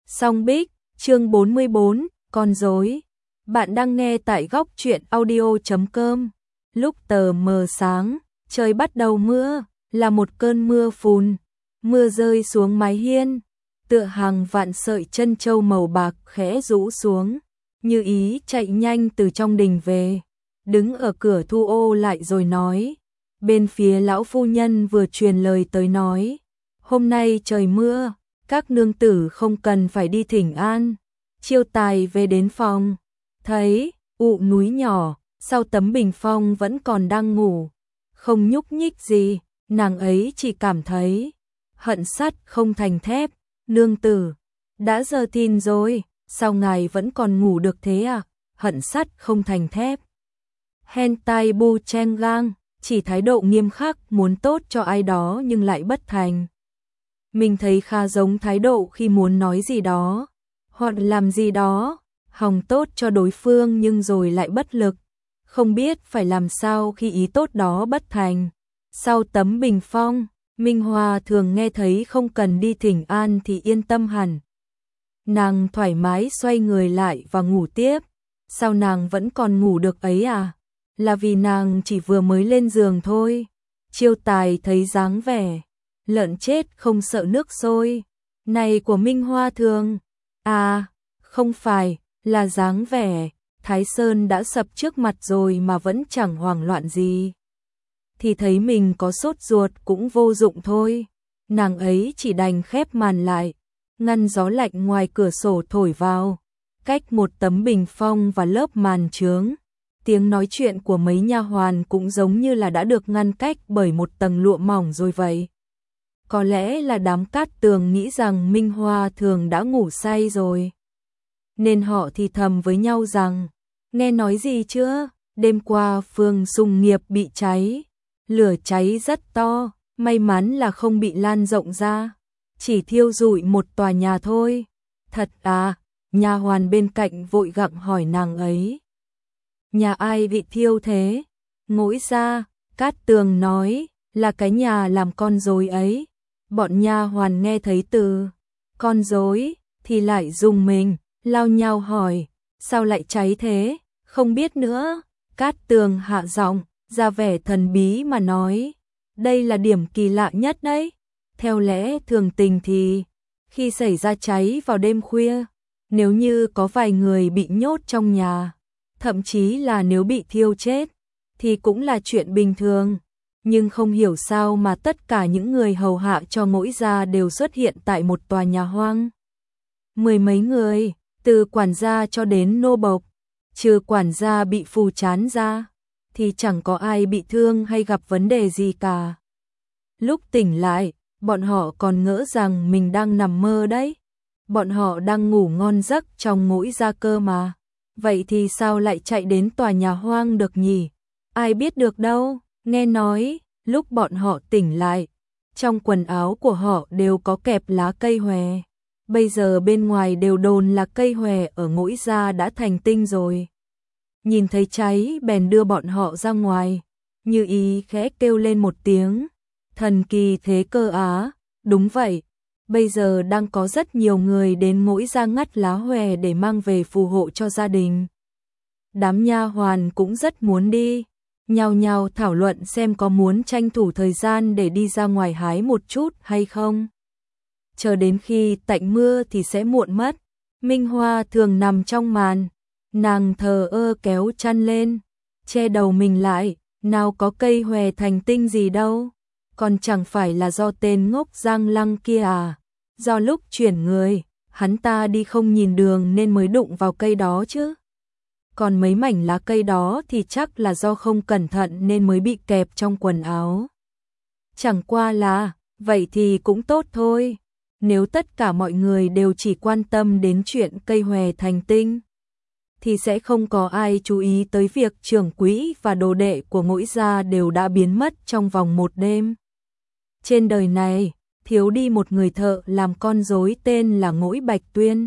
Song Bích, chương 44, con rối. Bạn đang nghe tại góc truyện audio.com. Lúc tờ mờ sáng, trời bắt đầu mưa, là một cơn mưa phùn. Mưa rơi xuống mái hiên, tựa hàng vạn sợi chân châu màu bạc khẽ rũ xuống, Như Ý chạy nhanh từ trong đình về, đứng ở cửa thu ô lại rồi nói. Bên phía lão phu nhân vừa truyền lời tới nói, hôm nay trời mưa, các nương tử không cần phải đi thỉnh an. Chiêu Tài về đến phòng, thấy ụ núi nhỏ, sau tấm bình phong vẫn còn đang ngủ, không nhúc nhích gì, nàng ấy chỉ cảm thấy hận sắt không thành thép. Nương tử, đã giờ thìn rồi, sao ngài vẫn còn ngủ được thế à? Hận sắt không thành thép. Hen tai bu chen gang, chỉ thái độ nghiêm khắc muốn tốt cho ai đó nhưng lại bất thành. Mình thấy khá giống thái độ khi muốn nói gì đó, hoặc làm gì đó, hòng tốt cho đối phương nhưng rồi lại bất lực, không biết phải làm sao khi ý tốt đó bất thành. Sau tấm bình phong, Minh Hoa thường nghe thấy không cần đi thỉnh an thì yên tâm hẳn. Nàng thoải mái xoay người lại và ngủ tiếp. Sao nàng vẫn còn ngủ được ấy à? Là vì nàng chỉ vừa mới lên giường thôi. Chiêu Tài thấy dáng vẻ lợn chết không sợ nước sôi này của Minh Hoa thường. À, không phải, là dáng vẻ Thái Sơn đã sập trước mặt rồi mà vẫn chẳng hoảng loạn gì. Thì thấy mình có sốt ruột cũng vô dụng thôi. Nàng ấy chỉ đành khép màn lại, ngăn gió lạnh ngoài cửa sổ thổi vào, cách một tấm bình phong và lớp màn chướng. Tiếng nói chuyện của mấy nha hoàn cũng giống như là đã được ngăn cách bởi một tầng lụa mỏng rồi vậy. Có lẽ là đám Cát Tường nghĩ rằng Minh Hoa thường đã ngủ say rồi, nên họ thì thầm với nhau rằng, nghe nói gì chưa? Đêm qua phường Sùng Nghiệp bị cháy, lửa cháy rất to, may mắn là không bị lan rộng ra, chỉ thiêu rụi một tòa nhà thôi. Thật à? Nha hoàn bên cạnh vội gặng hỏi nàng ấy. Nhà ai bị thiêu thế? Ngỗi ra, Cát Tường nói, là cái nhà làm con rối ấy. Bọn nha hoàn nghe thấy từ con rối thì lại rùng mình, lao nhau hỏi, sao lại cháy thế? Không biết nữa. Cát Tường hạ giọng, ra vẻ thần bí mà nói, đây là điểm kỳ lạ nhất đấy. Theo lẽ thường tình thì khi xảy ra cháy vào đêm khuya, nếu như có vài người bị nhốt trong nhà, thậm chí là nếu bị thiêu chết, thì cũng là chuyện bình thường. Nhưng không hiểu sao mà tất cả những người hầu hạ cho Ngỗi gia đều xuất hiện tại một tòa nhà hoang. Mười mấy người, từ quản gia cho đến nô bộc, trừ quản gia bị phù chán ra, thì chẳng có ai bị thương hay gặp vấn đề gì cả. Lúc tỉnh lại, bọn họ còn ngỡ rằng mình đang nằm mơ đấy. Bọn họ đang ngủ ngon giấc trong Ngỗi gia cơ mà. Vậy thì sao lại chạy đến tòa nhà hoang được nhỉ? Ai biết được đâu. Nghe nói, lúc bọn họ tỉnh lại, trong quần áo của họ đều có kẹp lá cây hòe. Bây giờ bên ngoài đều đồn là cây hòe ở Ngỗi gia đã thành tinh rồi. Nhìn thấy cháy bèn đưa bọn họ ra ngoài. Như Ý khẽ kêu lên một tiếng. Thần kỳ thế cơ á. Đúng vậy, bây giờ đang có rất nhiều người đến Ngỗi gia ngắt lá hòe để mang về phù hộ cho gia đình. Đám nha hoàn cũng rất muốn đi, nhao nhao thảo luận xem có muốn tranh thủ thời gian để đi ra ngoài hái một chút hay không. Chờ đến khi tạnh mưa thì sẽ muộn mất. Minh Hoa thường nằm trong màn, nàng thờ ơ kéo chăn lên, che đầu mình lại, nào có cây hòe thành tinh gì đâu. Còn chẳng phải là do tên ngốc Giang Lăng kia à? Do lúc chuyển người, hắn ta đi không nhìn đường nên mới đụng vào cây đó chứ. Còn mấy mảnh lá cây đó thì chắc là do không cẩn thận nên mới bị kẹp trong quần áo. Chẳng qua là, vậy thì cũng tốt thôi. Nếu tất cả mọi người đều chỉ quan tâm đến chuyện cây hòe thành tinh, thì sẽ không có ai chú ý tới việc trưởng quỹ và đồ đệ của Ngỗi gia đều đã biến mất trong vòng một đêm. Trên đời này, thiếu đi một người thợ làm con rối tên là Ngỗi Bạch Tuyên,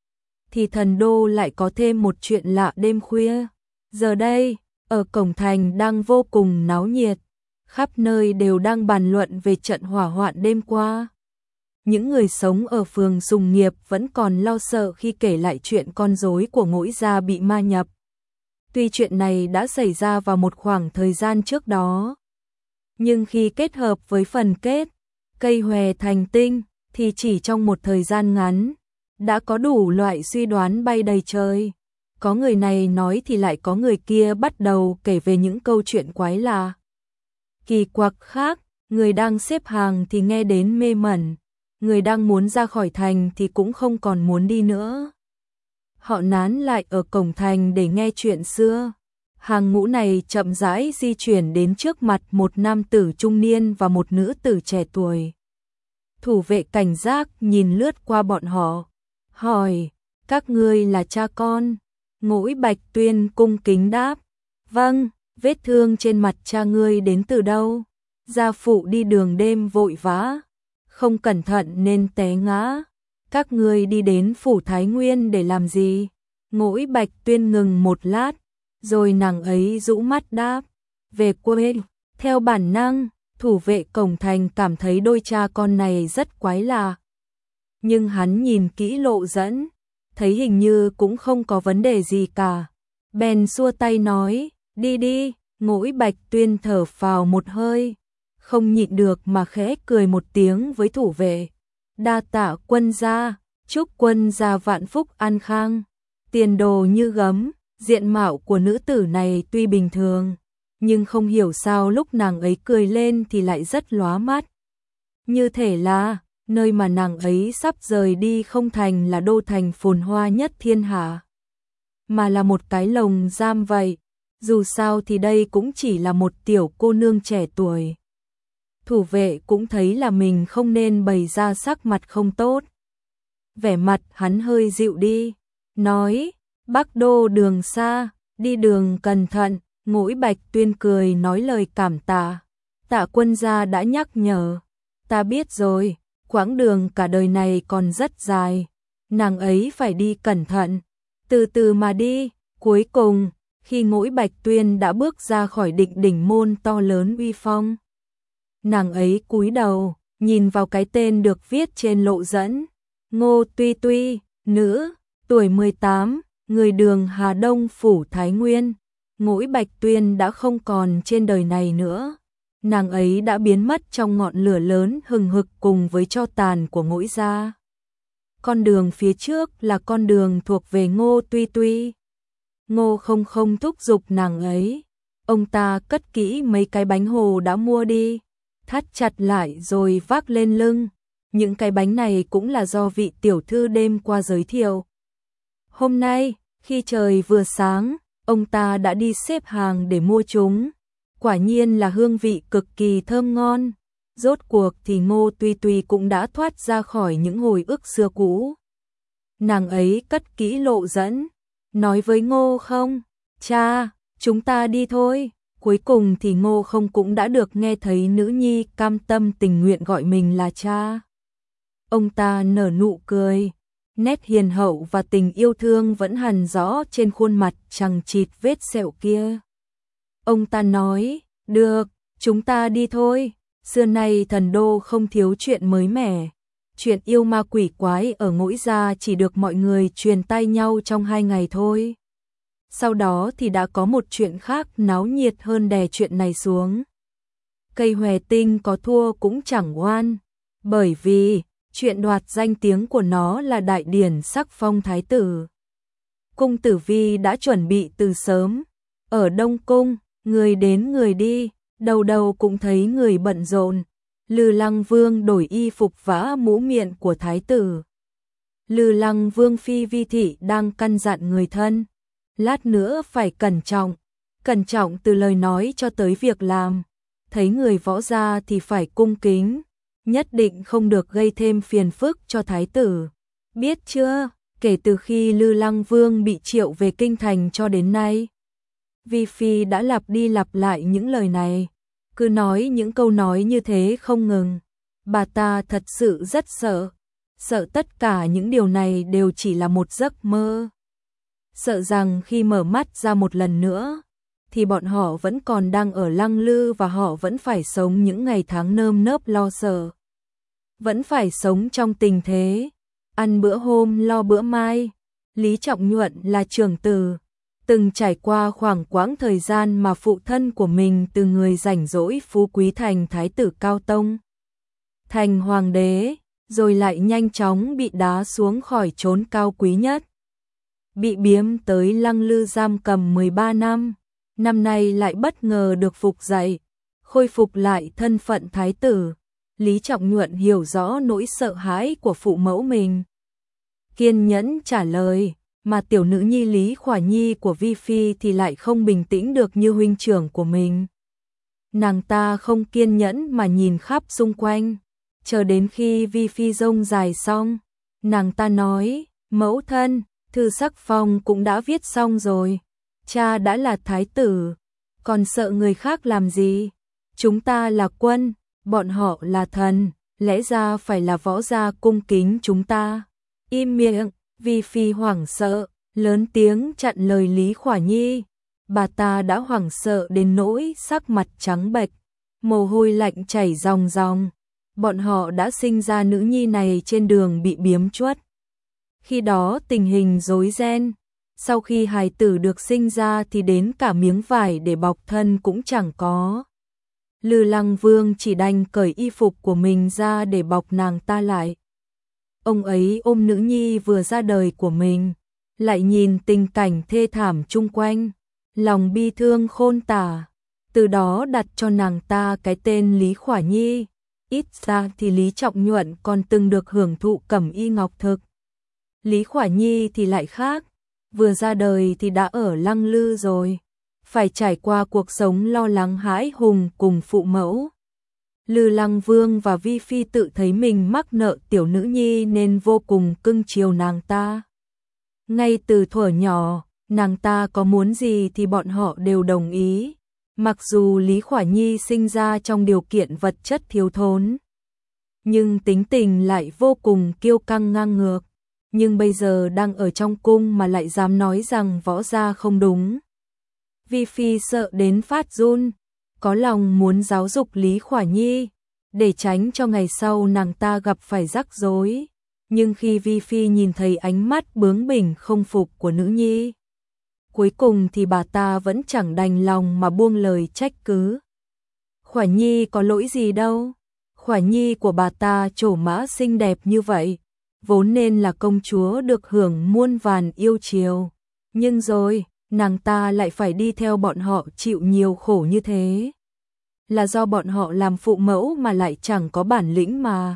thì thần đô lại có thêm một chuyện lạ đêm khuya. Giờ đây, ở cổng thành đang vô cùng náo nhiệt, khắp nơi đều đang bàn luận về trận hỏa hoạn đêm qua. những người sống ở phường Sùng Nghiệp vẫn còn lo sợ khi kể lại chuyện con rối của Ngỗi gia bị ma nhập. Tuy chuyện này đã xảy ra vào một khoảng thời gian trước đó, nhưng khi kết hợp với phần kết, cây hòe thành tinh, thì chỉ trong một thời gian ngắn, đã có đủ loại suy đoán bay đầy trời. Có người này nói thì lại có người kia bắt đầu kể về những câu chuyện quái lạ, kỳ quặc khác, người đang xếp hàng thì nghe đến mê mẩn, người đang muốn ra khỏi thành thì cũng không còn muốn đi nữa. Họ nán lại ở cổng thành để nghe chuyện xưa. Hàng ngũ này chậm rãi di chuyển đến trước mặt một nam tử trung niên và một nữ tử trẻ tuổi. Thủ vệ cảnh giác nhìn lướt qua bọn họ, hỏi, các ngươi là cha con? Ngỗi Bạch Tuyên cung kính đáp, vâng, vết thương trên mặt cha ngươi đến từ đâu? Gia phụ đi đường đêm vội vã, không cẩn thận nên té ngã. Các ngươi đi đến phủ Thái Nguyên để làm gì? Ngỗi Bạch Tuyên ngừng một lát, rồi nàng ấy rũ mắt đáp, về quê. Theo bản năng, thủ vệ cổng thành cảm thấy đôi cha con này rất quái lạ. Nhưng hắn nhìn kỹ lộ dẫn, thấy hình như cũng không có vấn đề gì cả. Bèn xua tay nói, đi đi. Ngỗi Bạch Tuyên thở phào một hơi, không nhịn được mà khẽ cười một tiếng với thủ vệ. Đa tạ quân gia, chúc quân gia vạn phúc an khang. Tiền đồ như gấm. Diện mạo của nữ tử này tuy bình thường, nhưng không hiểu sao lúc nàng ấy cười lên thì lại rất lóa mắt. Như thể là, nơi mà nàng ấy sắp rời đi không thành là đô thành phồn hoa nhất thiên hạ, mà là một cái lồng giam vậy. Dù sao thì đây cũng chỉ là một tiểu cô nương trẻ tuổi. Thủ vệ cũng thấy là mình không nên bày ra sắc mặt không tốt. Vẻ mặt hắn hơi dịu đi, nói, Bắc Đô đường xa, đi đường cẩn thận. Ngỗi Bạch Tuyên cười nói lời cảm tạ. Tạ quân gia đã nhắc nhở, ta biết rồi, quãng đường cả đời này còn rất dài, nàng ấy phải đi cẩn thận, từ từ mà đi. Cuối cùng, khi Ngỗi Bạch Tuyên đã bước ra khỏi Định Đỉnh môn to lớn uy phong, nàng ấy cúi đầu, nhìn vào cái tên được viết trên lộ dẫn, Ngô Tuy Tuy, nữ, tuổi 18, người đường Hà Đông phủ Thái Nguyên. Ngỗi Bạch Tuyên đã không còn trên đời này nữa. Nàng ấy đã biến mất trong ngọn lửa lớn hừng hực cùng với tro tàn của Ngỗi gia. Con đường phía trước là con đường thuộc về Ngô Tuy Tuy. Ngô không không thúc giục nàng ấy. Ông ta cất kỹ mấy cái bánh hồ đã mua đi, thắt chặt lại rồi vác lên lưng. Những cái bánh này cũng là do vị tiểu thư đêm qua giới thiệu. Hôm nay, khi trời vừa sáng, ông ta đã đi xếp hàng để mua chúng. Quả nhiên là hương vị cực kỳ thơm ngon. Rốt cuộc thì Ngô Tuy Tuy cũng đã thoát ra khỏi những hồi ức xưa cũ. Nàng ấy cất kỹ lộ dẫn, nói với Ngô không, cha, chúng ta đi thôi. Cuối cùng thì Ngô không cũng đã được nghe thấy nữ nhi cam tâm tình nguyện gọi mình là cha. Ông ta nở nụ cười, nét hiền hậu và tình yêu thương vẫn hằn rõ trên khuôn mặt chằng chịt vết sẹo kia. Ông ta nói, được, chúng ta đi thôi. Xưa nay thần đô không thiếu chuyện mới mẻ. Chuyện yêu ma quỷ quái ở Ngỗi gia chỉ được mọi người truyền tai nhau trong 2 ngày thôi. Sau đó thì đã có một chuyện khác náo nhiệt hơn đè chuyện này xuống. Cây hòe tinh có thua cũng chẳng oan, bởi vì chuyện đoạt danh tiếng của nó là đại điển sắc phong thái tử. Cung Tử Vi đã chuẩn bị từ sớm. Ở Đông Cung, người đến người đi, đầu đầu cũng thấy người bận rộn. Lư Lăng Vương đổi y phục vã mũ miệng của thái tử. Lư Lăng Vương phi Vi thị đang căn dặn người thân, lát nữa phải cẩn trọng từ lời nói cho tới việc làm. Thấy người võ gia thì phải cung kính, nhất định không được gây thêm phiền phức cho thái tử. Biết chưa, kể từ khi Lư Lăng Vương bị triệu về kinh thành cho đến nay, Vi phi đã lặp đi lặp lại những lời này, cứ nói những câu nói như thế không ngừng. Bà ta thật sự rất sợ tất cả những điều này đều chỉ là một giấc mơ. Sợ rằng khi mở mắt ra một lần nữa, thì bọn họ vẫn còn đang ở Lăng Lư và họ vẫn phải sống những ngày tháng nơm nớp lo sợ. vẫn phải sống trong tình thế ăn bữa hôm lo bữa mai. Lý Trọng Nhuận là trưởng tử, từng trải qua khoảng quãng thời gian mà phụ thân của mình từ người rảnh rỗi phú quý thành thái tử cao tông, thành hoàng đế, rồi lại nhanh chóng bị đá xuống khỏi chốn cao quý nhất. Bị biếm tới Lăng Lư giam cầm 13 năm, năm nay lại bất ngờ được phục dậy, khôi phục lại thân phận thái tử. Lý Trọng Nhuận hiểu rõ nỗi sợ hãi của phụ mẫu mình, kiên nhẫn trả lời, mà tiểu nữ nhi Lý Khỏa Nhi của Vi Phi thì lại không bình tĩnh được như huynh trưởng của mình. Nàng ta không kiên nhẫn mà nhìn khắp xung quanh, chờ đến khi Vi Phi rông dài xong, nàng ta nói, mẫu thân, thư sắc phong cũng đã viết xong rồi, cha đã là thái tử, còn sợ người khác làm gì? Chúng ta là quân, bọn họ là thần, lẽ ra phải là võ gia cung kính chúng ta. Im miệng, Vi Phi hoảng sợ, lớn tiếng chặn lời Lý Khỏa Nhi. Bà ta đã hoảng sợ đến nỗi sắc mặt trắng bệch, mồ hôi lạnh chảy ròng ròng. Bọn họ đã sinh ra nữ nhi này trên đường bị biếm chuất. Khi đó tình hình rối ren, sau khi hài tử được sinh ra thì đến cả miếng vải để bọc thân cũng chẳng có. Lư Lăng Vương chỉ đành cởi y phục của mình ra để bọc nàng ta lại. Ông ấy ôm nữ nhi vừa ra đời của mình, lại nhìn tình cảnh thê thảm chung quanh, lòng bi thương khôn tả, từ đó đặt cho nàng ta cái tên Lý Khỏa Nhi. Ít ra thì Lý Trọng Nhuận còn từng được hưởng thụ cẩm y ngọc thực. Lý Khỏa Nhi thì lại khác, vừa ra đời thì đã ở Lăng Lư rồi, phải trải qua cuộc sống lo lắng hãi hùng cùng phụ mẫu. Lư Lăng Vương và Vi Phi tự thấy mình mắc nợ tiểu nữ nhi nên vô cùng cưng chiều nàng ta. Ngay từ thuở nhỏ, nàng ta có muốn gì thì bọn họ đều đồng ý. Mặc dù Lý Khỏa Nhi sinh ra trong điều kiện vật chất thiếu thốn, nhưng tính tình lại vô cùng kiêu căng ngang ngược. Nhưng bây giờ đang ở trong cung mà lại dám nói rằng võ gia không đúng. Vi Phi sợ đến phát run, có lòng muốn giáo dục Lý Khỏa Nhi, để tránh cho ngày sau nàng ta gặp phải rắc rối. Nhưng khi Vi Phi nhìn thấy ánh mắt bướng bỉnh không phục của nữ nhi, cuối cùng thì bà ta vẫn chẳng đành lòng mà buông lời trách cứ. Khỏa Nhi có lỗi gì đâu, Khỏa Nhi của bà ta trổ mã xinh đẹp như vậy, vốn nên là công chúa được hưởng muôn vàn yêu chiều. Nhưng rồi, nàng ta lại phải đi theo bọn họ chịu nhiều khổ như thế. Là do bọn họ làm phụ mẫu mà lại chẳng có bản lĩnh mà.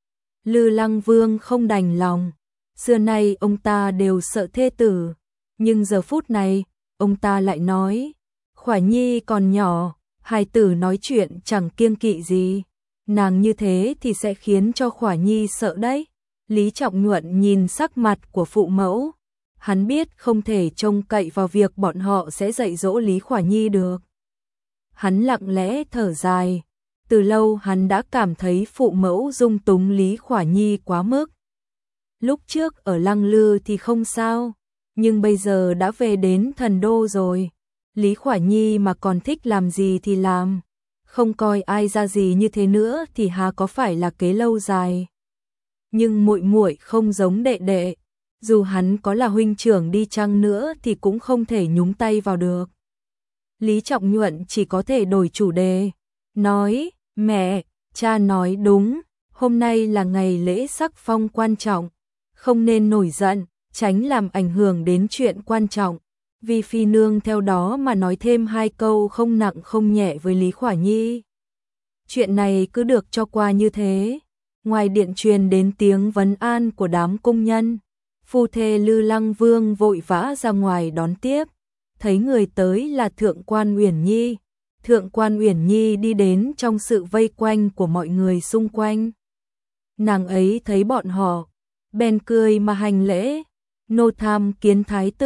Lư Lăng Vương không đành lòng, xưa nay ông ta đều sợ thê tử, nhưng giờ phút này, ông ta lại nói, Khỏa Nhi còn nhỏ, hài tử nói chuyện chẳng kiêng kỵ gì, nàng như thế thì sẽ khiến cho Khỏa Nhi sợ đấy. Lý Trọng Nhuận nhìn sắc mặt của phụ mẫu, hắn biết không thể trông cậy vào việc bọn họ sẽ dạy dỗ Lý Khỏa Nhi được. Hắn lặng lẽ thở dài, từ lâu hắn đã cảm thấy phụ mẫu dung túng Lý Khỏa Nhi quá mức. Lúc trước ở Lăng Lư thì không sao, nhưng bây giờ đã về đến thần đô rồi, Lý Khỏa Nhi mà còn thích làm gì thì làm, không coi ai ra gì như thế nữa thì há có phải là kế lâu dài. Nhưng muội muội không giống đệ đệ, dù hắn có là huynh trưởng đi chăng nữa thì cũng không thể nhúng tay vào được. Lý Trọng Nhuận chỉ có thể đổi chủ đề, nói, mẹ, cha nói đúng, hôm nay là ngày lễ sắc phong quan trọng, không nên nổi giận, tránh làm ảnh hưởng đến chuyện quan trọng. Vi Phi nương theo đó mà nói thêm hai câu không nặng không nhẹ với Lý Khỏa Nhi. Chuyện này cứ được cho qua như thế. Ngoài điện truyền đến tiếng vấn an của đám cung nhân, phu thê Lư Lăng Vương vội vã ra ngoài đón tiếp, thấy người tới là Thượng quan Uyển Nhi. Thượng quan Uyển Nhi đi đến trong sự vây quanh của mọi người xung quanh. Nàng ấy thấy bọn họ, bèn cười mà hành lễ, nô tham kiến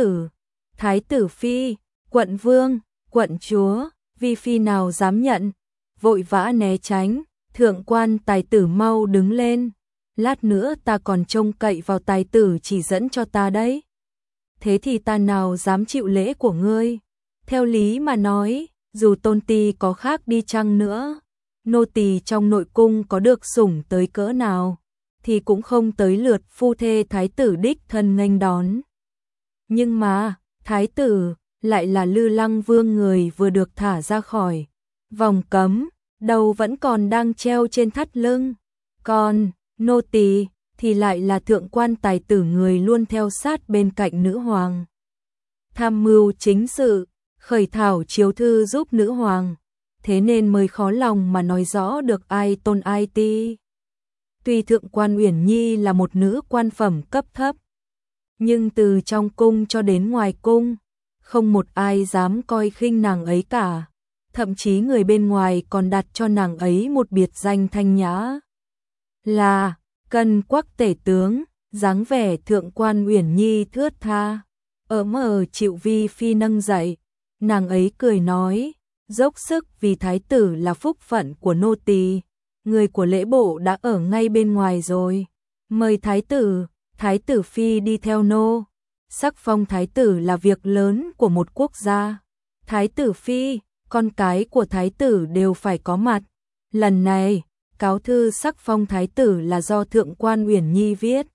thái tử phi, quận vương, quận chúa. Vi Phi nào dám nhận, vội vã né tránh. Thượng quan tài tử mau đứng lên, lát nữa ta còn trông cậy vào tài tử chỉ dẫn cho ta đấy. Thế thì ta nào dám chịu lễ của ngươi. Theo lý mà nói, dù tôn ti có khác đi chăng nữa, nô tỳ trong nội cung có được sủng tới cỡ nào, thì cũng không tới lượt phu thê thái tử đích thân nghênh đón. Nhưng mà, thái tử lại là Lư Lăng Vương, người vừa được thả ra khỏi vòng cấm, đầu vẫn còn đang treo trên thắt lưng. Còn nô tỳ thì lại là thượng quan tài tử, người luôn theo sát bên cạnh nữ hoàng, tham mưu chính sự, khởi thảo chiếu thư giúp nữ hoàng, thế nên mới khó lòng mà nói rõ được ai tôn ai ti. Tuy thượng quan Uyển Nhi là một nữ quan phẩm cấp thấp, nhưng từ trong cung cho đến ngoài cung, không một ai dám coi khinh nàng ấy cả. Thậm chí người bên ngoài còn đặt cho nàng ấy một biệt danh thanh nhã là Cân Quắc Tể Tướng. Dáng vẻ thượng quan Uyển Nhi thướt tha, ở chịu Vi Phi nâng dậy, nàng ấy cười nói, dốc sức vì thái tử là phúc phận của nô tỳ. Người của lễ bộ đã ở ngay bên ngoài rồi, mời thái tử phi đi theo nô. Sắc phong thái tử là việc lớn của một quốc gia, thái tử phi, con cái của thái tử đều phải có mặt. Lần này, cáo thư sắc phong thái tử là do thượng quan Uyển Nhi viết.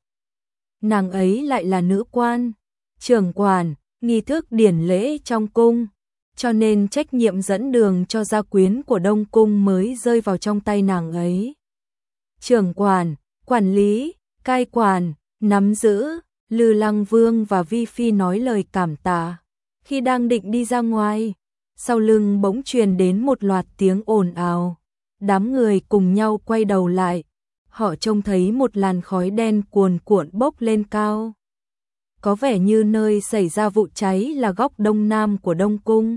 Nàng ấy lại là nữ quan, trưởng quản nghi thức điển lễ trong cung, cho nên trách nhiệm dẫn đường cho gia quyến của Đông Cung mới rơi vào trong tay nàng ấy. Trưởng quản, quản lý, cai quản, nắm giữ. Lư Lăng Vương và Vi Phi nói lời cảm tạ. Khi đang định đi ra ngoài, sau lưng bỗng truyền đến một loạt tiếng ồn ào. Đám người cùng nhau quay đầu lại, họ trông thấy một làn khói đen cuồn cuộn bốc lên cao. Có vẻ như nơi xảy ra vụ cháy là góc đông nam của Đông Cung.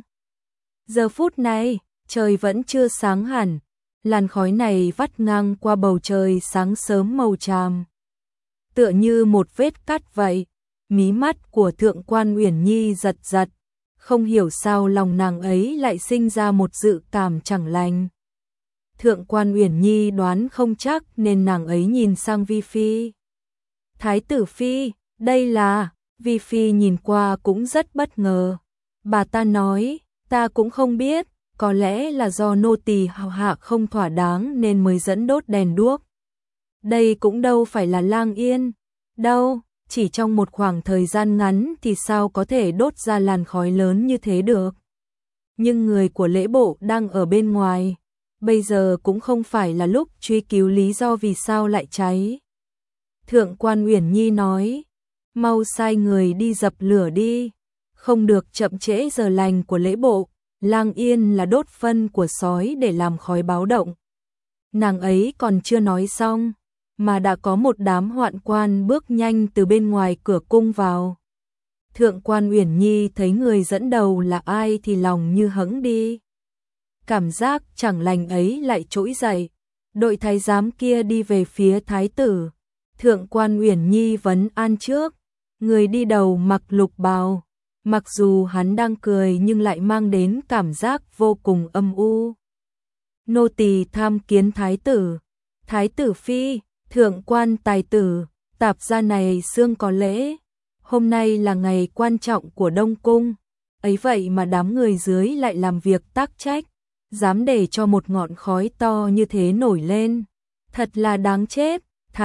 Giờ phút này, trời vẫn chưa sáng hẳn, làn khói này vắt ngang qua bầu trời sáng sớm màu tràm, tựa như một vết cắt vậy. Mí mắt của thượng quan Uyển Nhi giật giật, không hiểu sao lòng nàng ấy lại sinh ra một dự cảm chẳng lành. Thượng quan Uyển Nhi đoán không chắc nên nàng ấy nhìn sang Vi Phi. Thái tử phi, đây là... Vi Phi nhìn qua cũng rất bất ngờ. Bà ta nói, ta cũng không biết, có lẽ là do nô tỳ hầu hạ không thỏa đáng nên mới dẫn đốt đèn đuốc. Đây cũng đâu phải là Lang Yên, đâu, chỉ trong một khoảng thời gian ngắn thì sao có thể đốt ra làn khói lớn như thế được. Nhưng người của lễ bộ đang ở bên ngoài, bây giờ cũng không phải là lúc truy cứu lý do vì sao lại cháy. Thượng quan Uyển Nhi nói, mau sai người đi dập lửa đi, không được chậm trễ giờ lành của lễ bộ. Lang Yên là đốt phân của sói để làm khói báo động. Nàng ấy còn chưa nói xong, mà đã có một đám hoạn quan bước nhanh từ bên ngoài cửa cung vào. Thượng quan Uyển Nhi thấy người dẫn đầu là ai thì lòng như hững đi. Cảm giác chẳng lành ấy lại trỗi dậy. Đội thái giám kia đi về phía thái tử. Thượng quan Uyển Nhi vấn an trước. Người đi đầu mặc lục bào, mặc dù hắn đang cười nhưng lại mang đến cảm giác vô cùng âm u. Nô tỳ tham kiến thái tử. Thái tử phi, thượng quan tài tử, tạp gia này xương có lễ. Hôm nay là ngày quan trọng của Đông Cung, ấy vậy mà đám người dưới lại làm việc tác trách, dám để cho một ngọn khói to như thế nổi lên. Thật là đáng chết.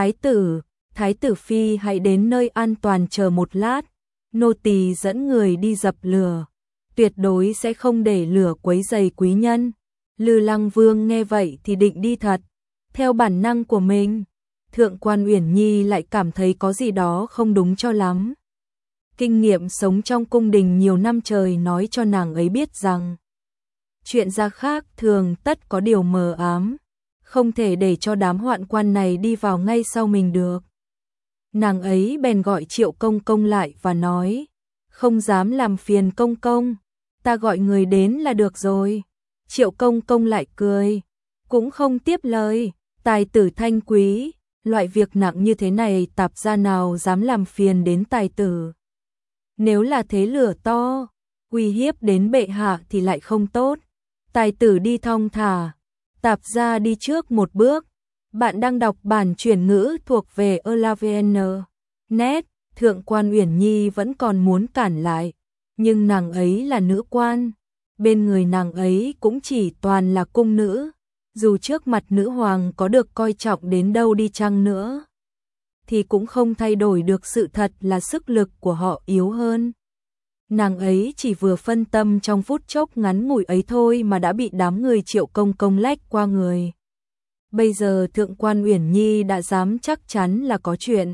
Thái tử phi hãy đến nơi an toàn chờ một lát, nô tỳ dẫn người đi dập lửa, tuyệt đối sẽ không để lửa quấy rầy quý nhân. Lư Lăng Vương nghe vậy thì định đi thật, theo bản năng của mình. Thượng quan Uyển Nhi lại cảm thấy có gì đó không đúng cho lắm. Kinh nghiệm sống trong cung đình nhiều năm trời nói cho nàng ấy biết rằng chuyện gia khác thường tất có điều mờ ám, không thể để cho đám hoạn quan này đi vào ngay sau mình được. Nàng ấy bèn gọi Triệu Công Công lại và nói, không dám làm phiền công công, ta gọi người đến là được rồi. Triệu Công Công lại cười, cũng không tiếp lời, tài tử thanh quý, loại việc nặng như thế này tạp gia nào dám làm phiền đến tài tử. Nếu là thế lửa to, uy hiếp đến bệ hạ thì lại không tốt. Tài tử đi thong thả, tạp gia đi trước một bước. Bạn đang đọc bản chuyển ngữ thuộc về Elavn. Net, thượng quan Uyển Nhi vẫn còn muốn cản lại, nhưng nàng ấy là nữ quan, bên người nàng ấy cũng chỉ toàn là cung nữ, dù trước mặt nữ hoàng có được coi trọng đến đâu đi chăng nữa, thì cũng không thay đổi được sự thật là sức lực của họ yếu hơn. Nàng ấy chỉ vừa phân tâm trong phút chốc ngắn ngủi ấy thôi mà đã bị đám người Triệu Công Công lách qua người. Bây giờ Thượng quan Uyển Nhi đã dám chắc chắn là có chuyện.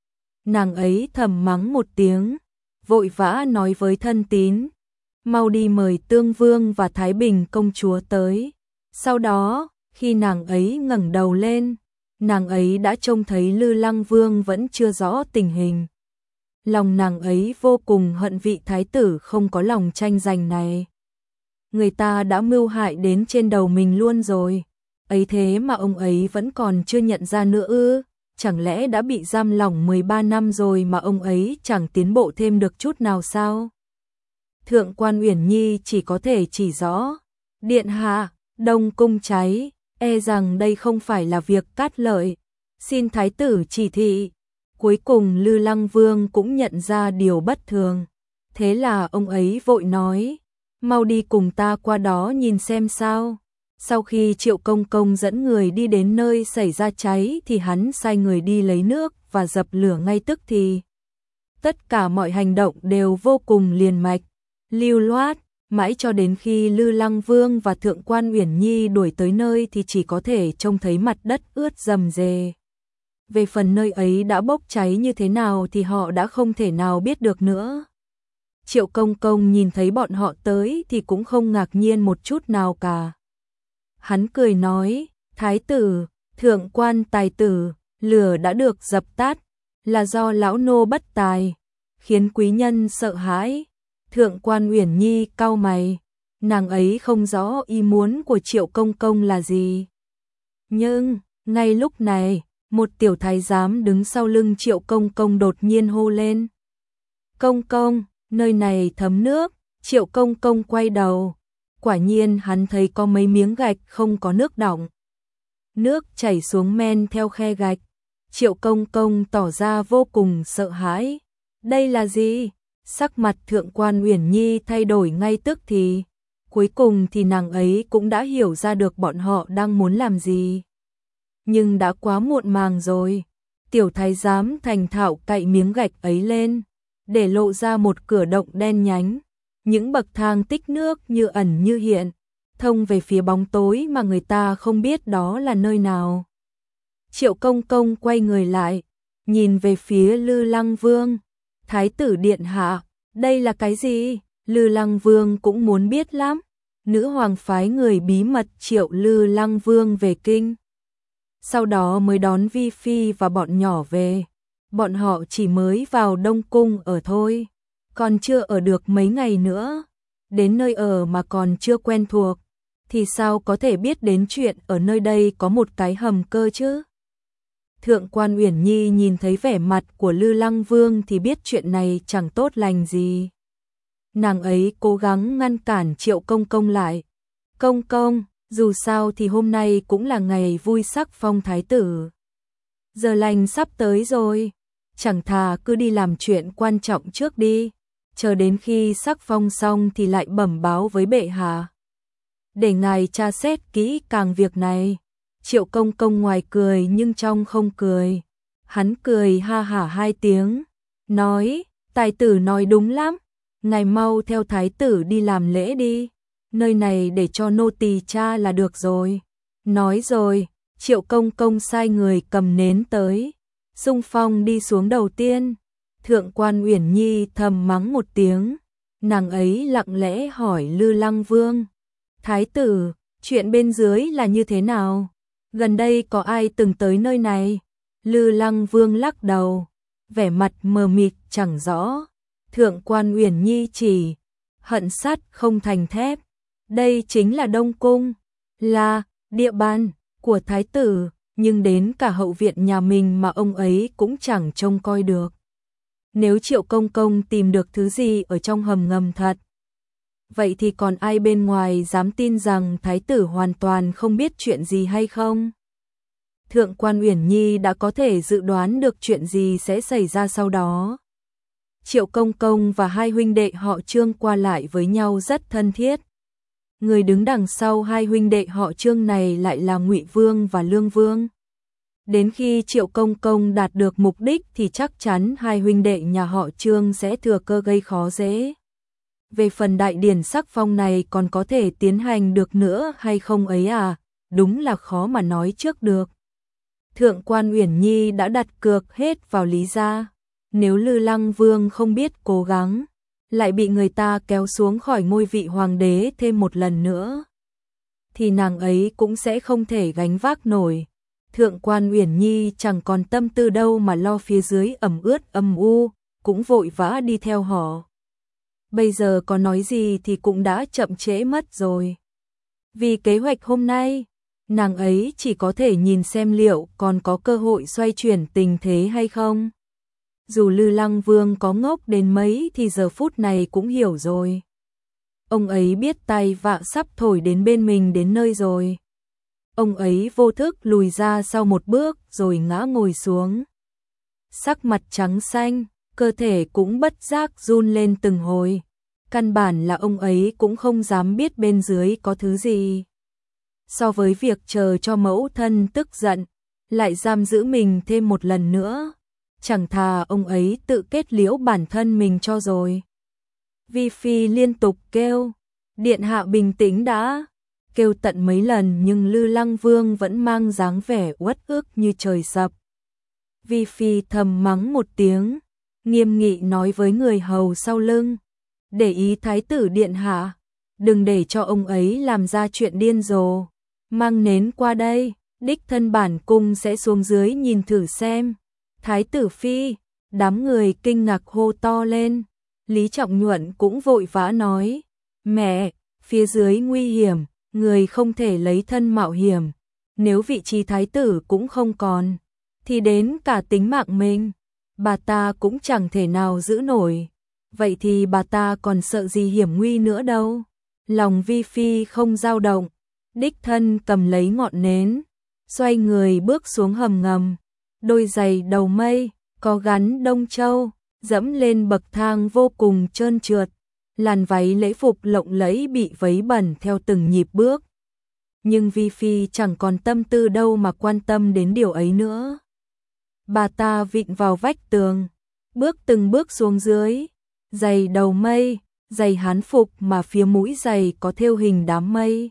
Nàng ấy thầm mắng một tiếng, vội vã nói với thân tín, mau đi mời Tương Vương và Thái Bình công chúa tới. Sau đó, khi nàng ấy ngẩng đầu lên, nàng ấy đã trông thấy Lư Lăng Vương vẫn chưa rõ tình hình. Lòng nàng ấy vô cùng hận vị thái tử không có lòng tranh giành này. Người ta đã mưu hại đến trên đầu mình luôn rồi. Ấy thế mà ông ấy vẫn còn chưa nhận ra nữa ư? Chẳng lẽ đã bị giam lỏng 13 năm rồi mà ông ấy chẳng tiến bộ thêm được chút nào sao? Thượng quan Uyển Nhi chỉ có thể chỉ rõ. Điện hạ, Đông cung cháy, e rằng đây không phải là việc cát lợi. Xin thái tử chỉ thị. Cuối cùng Lư Lăng Vương cũng nhận ra điều bất thường. Thế là ông ấy vội nói, mau đi cùng ta qua đó nhìn xem sao. Sau khi Triệu Công Công dẫn người đi đến nơi xảy ra cháy thì hắn sai người đi lấy nước và dập lửa ngay tức thì. Tất cả mọi hành động đều vô cùng liền mạch, lưu loát, mãi cho đến khi Lư Lăng Vương và Thượng quan Uyển Nhi đuổi tới nơi thì chỉ có thể trông thấy mặt đất ướt rầm rề. Về phần nơi ấy đã bốc cháy như thế nào thì họ đã không thể nào biết được nữa. Triệu Công Công nhìn thấy bọn họ tới thì cũng không ngạc nhiên một chút nào cả. Hắn cười nói, thái tử, thượng quan tài tử, lửa đã được dập tắt, là do lão nô bất tài, khiến quý nhân sợ hãi. Thượng quan Uyển Nhi cau mày, nàng ấy không rõ ý muốn của Triệu Công Công là gì. Nhưng, ngay lúc này, một tiểu thái giám đứng sau lưng Triệu Công Công đột nhiên hô lên. Công công, nơi này thấm nước. Triệu Công Công quay đầu. Quả nhiên hắn thấy có mấy miếng gạch không có nước đọng. Nước chảy xuống men theo khe gạch. Triệu Công Công tỏ ra vô cùng sợ hãi. Đây là gì? Sắc mặt Thượng quan Uyển Nhi thay đổi ngay tức thì. Cuối cùng thì nàng ấy cũng đã hiểu ra được bọn họ đang muốn làm gì. Nhưng đã quá muộn màng rồi. Tiểu thái giám thành thạo cạy miếng gạch ấy lên, để lộ ra một cửa động đen nhánh. Những bậc thang tích nước như ẩn như hiện, thông về phía bóng tối mà người ta không biết đó là nơi nào. Triệu Công Công quay người lại, nhìn về phía Lư Lăng Vương. Thái tử điện hạ, đây là cái gì? Lư Lăng Vương cũng muốn biết lắm. Nữ hoàng phái người bí mật triệu Lư Lăng Vương về kinh. Sau đó mới đón Vi Phi và bọn nhỏ về. Bọn họ chỉ mới vào Đông Cung ở thôi, còn chưa ở được mấy ngày nữa. Đến nơi ở mà còn chưa quen thuộc, thì sao có thể biết đến chuyện ở nơi đây có một cái hầm cơ chứ? Thượng quan Uyển Nhi nhìn thấy vẻ mặt của Lư Lăng Vương thì biết chuyện này chẳng tốt lành gì. Nàng ấy cố gắng ngăn cản Triệu Công Công lại. Công công, dù sao thì hôm nay cũng là ngày vui sắc phong thái tử. Giờ lành sắp tới rồi, chẳng thà cứ đi làm chuyện quan trọng trước đi, chờ đến khi sắc phong xong thì lại bẩm báo với bệ hạ, để ngài tra xét kỹ càng việc này. Triệu Công Công ngoài cười nhưng trong không cười. Hắn cười ha hả 2 tiếng, nói, tài tử nói đúng lắm, ngài mau theo thái tử đi làm lễ đi, nơi này để cho nô tỳ tra là được rồi. Nói rồi, Triệu Công Công sai người cầm nến tới, xung phong đi xuống đầu tiên. Thượng quan Uyển Nhi thầm mắng một tiếng, nàng ấy lặng lẽ hỏi Lư Lăng Vương, thái tử, chuyện bên dưới là như thế nào? Gần đây có ai từng tới nơi này? Lư Lăng Vương lắc đầu, vẻ mặt mờ mịt chẳng rõ. Thượng quan Uyển Nhi chỉ, hận sắt không thành thép. Đây chính là Đông Cung, là địa bàn của thái tử, nhưng đến cả hậu viện nhà mình mà ông ấy cũng chẳng trông coi được. Nếu Triệu Công Công tìm được thứ gì ở trong hầm ngầm thật, vậy thì còn ai bên ngoài dám tin rằng thái tử hoàn toàn không biết chuyện gì hay không? Thượng quan Uyển Nhi đã có thể dự đoán được chuyện gì sẽ xảy ra sau đó. Triệu Công Công và 2 huynh đệ họ Trương qua lại với nhau rất thân thiết. Người đứng đằng sau hai huynh đệ họ Trương này lại là Ngụy Vương và Lương Vương. Đến khi Triệu Công Công đạt được mục đích thì chắc chắn hai huynh đệ nhà họ Trương sẽ thừa cơ gây khó dễ. Về phần đại điển sắc phong này còn có thể tiến hành được nữa hay không ấy à, đúng là khó mà nói trước được. Thượng quan Uyển Nhi đã đặt cược hết vào Lý gia, nếu Lư Lăng Vương không biết cố gắng, lại bị người ta kéo xuống khỏi ngôi vị hoàng đế thêm một lần nữa, thì nàng ấy cũng sẽ không thể gánh vác nổi. Thượng quan Uyển Nhi chẳng còn tâm tư đâu mà lo phía dưới ẩm ướt âm u, cũng vội vã đi theo họ. Bây giờ có nói gì thì cũng đã chậm trễ mất rồi. Vì kế hoạch hôm nay, nàng ấy chỉ có thể nhìn xem liệu còn có cơ hội xoay chuyển tình thế hay không. Dù Lư Lăng Vương có ngốc đến mấy thì giờ phút này cũng hiểu rồi. Ông ấy biết tai vạ sắp thổi đến bên mình đến nơi rồi. Ông ấy vô thức lùi ra sau một bước rồi ngã ngồi xuống. Sắc mặt trắng xanh, cơ thể cũng bất giác run lên từng hồi. Căn bản là ông ấy cũng không dám biết bên dưới có thứ gì. So với việc chờ cho mẫu thân tức giận, lại giam giữ mình thêm một lần nữa, chẳng thà ông ấy tự kết liễu bản thân mình cho rồi. Vi Phi liên tục kêu, điện hạ bình tĩnh đã, kêu tận mấy lần nhưng Lư Lăng Vương vẫn mang dáng vẻ uất ức như trời sập. Vi Phi thầm mắng một tiếng, nghiêm nghị nói với người hầu sau lưng, để ý thái tử điện hạ, đừng để cho ông ấy làm ra chuyện điên rồ, mang nến qua đây, đích thân bản cung sẽ xuống dưới nhìn thử xem. Thái tử phi, đám người kinh ngạc hô to lên. Lý Trọng Nhuận cũng vội vã nói, mẹ, phía dưới nguy hiểm, người không thể lấy thân mạo hiểm, nếu vị trí thái tử cũng không còn, thì đến cả tính mạng mình, bà ta cũng chẳng thể nào giữ nổi, vậy thì bà ta còn sợ gì hiểm nguy nữa đâu. Lòng Vi Phi không dao động, đích thân cầm lấy ngọn nến, xoay người bước xuống hầm ngầm, đôi giày đầu mây, có gắn đông châu, dẫm lên bậc thang vô cùng trơn trượt, làn váy lễ phục lộng lẫy bị vấy bẩn theo từng nhịp bước. Nhưng Vi Phi chẳng còn tâm tư đâu mà quan tâm đến điều ấy nữa. Bà ta vịn vào vách tường, bước từng bước xuống dưới, giày đầu mây, giày hán phục mà phía mũi giày có thêu hình đám mây.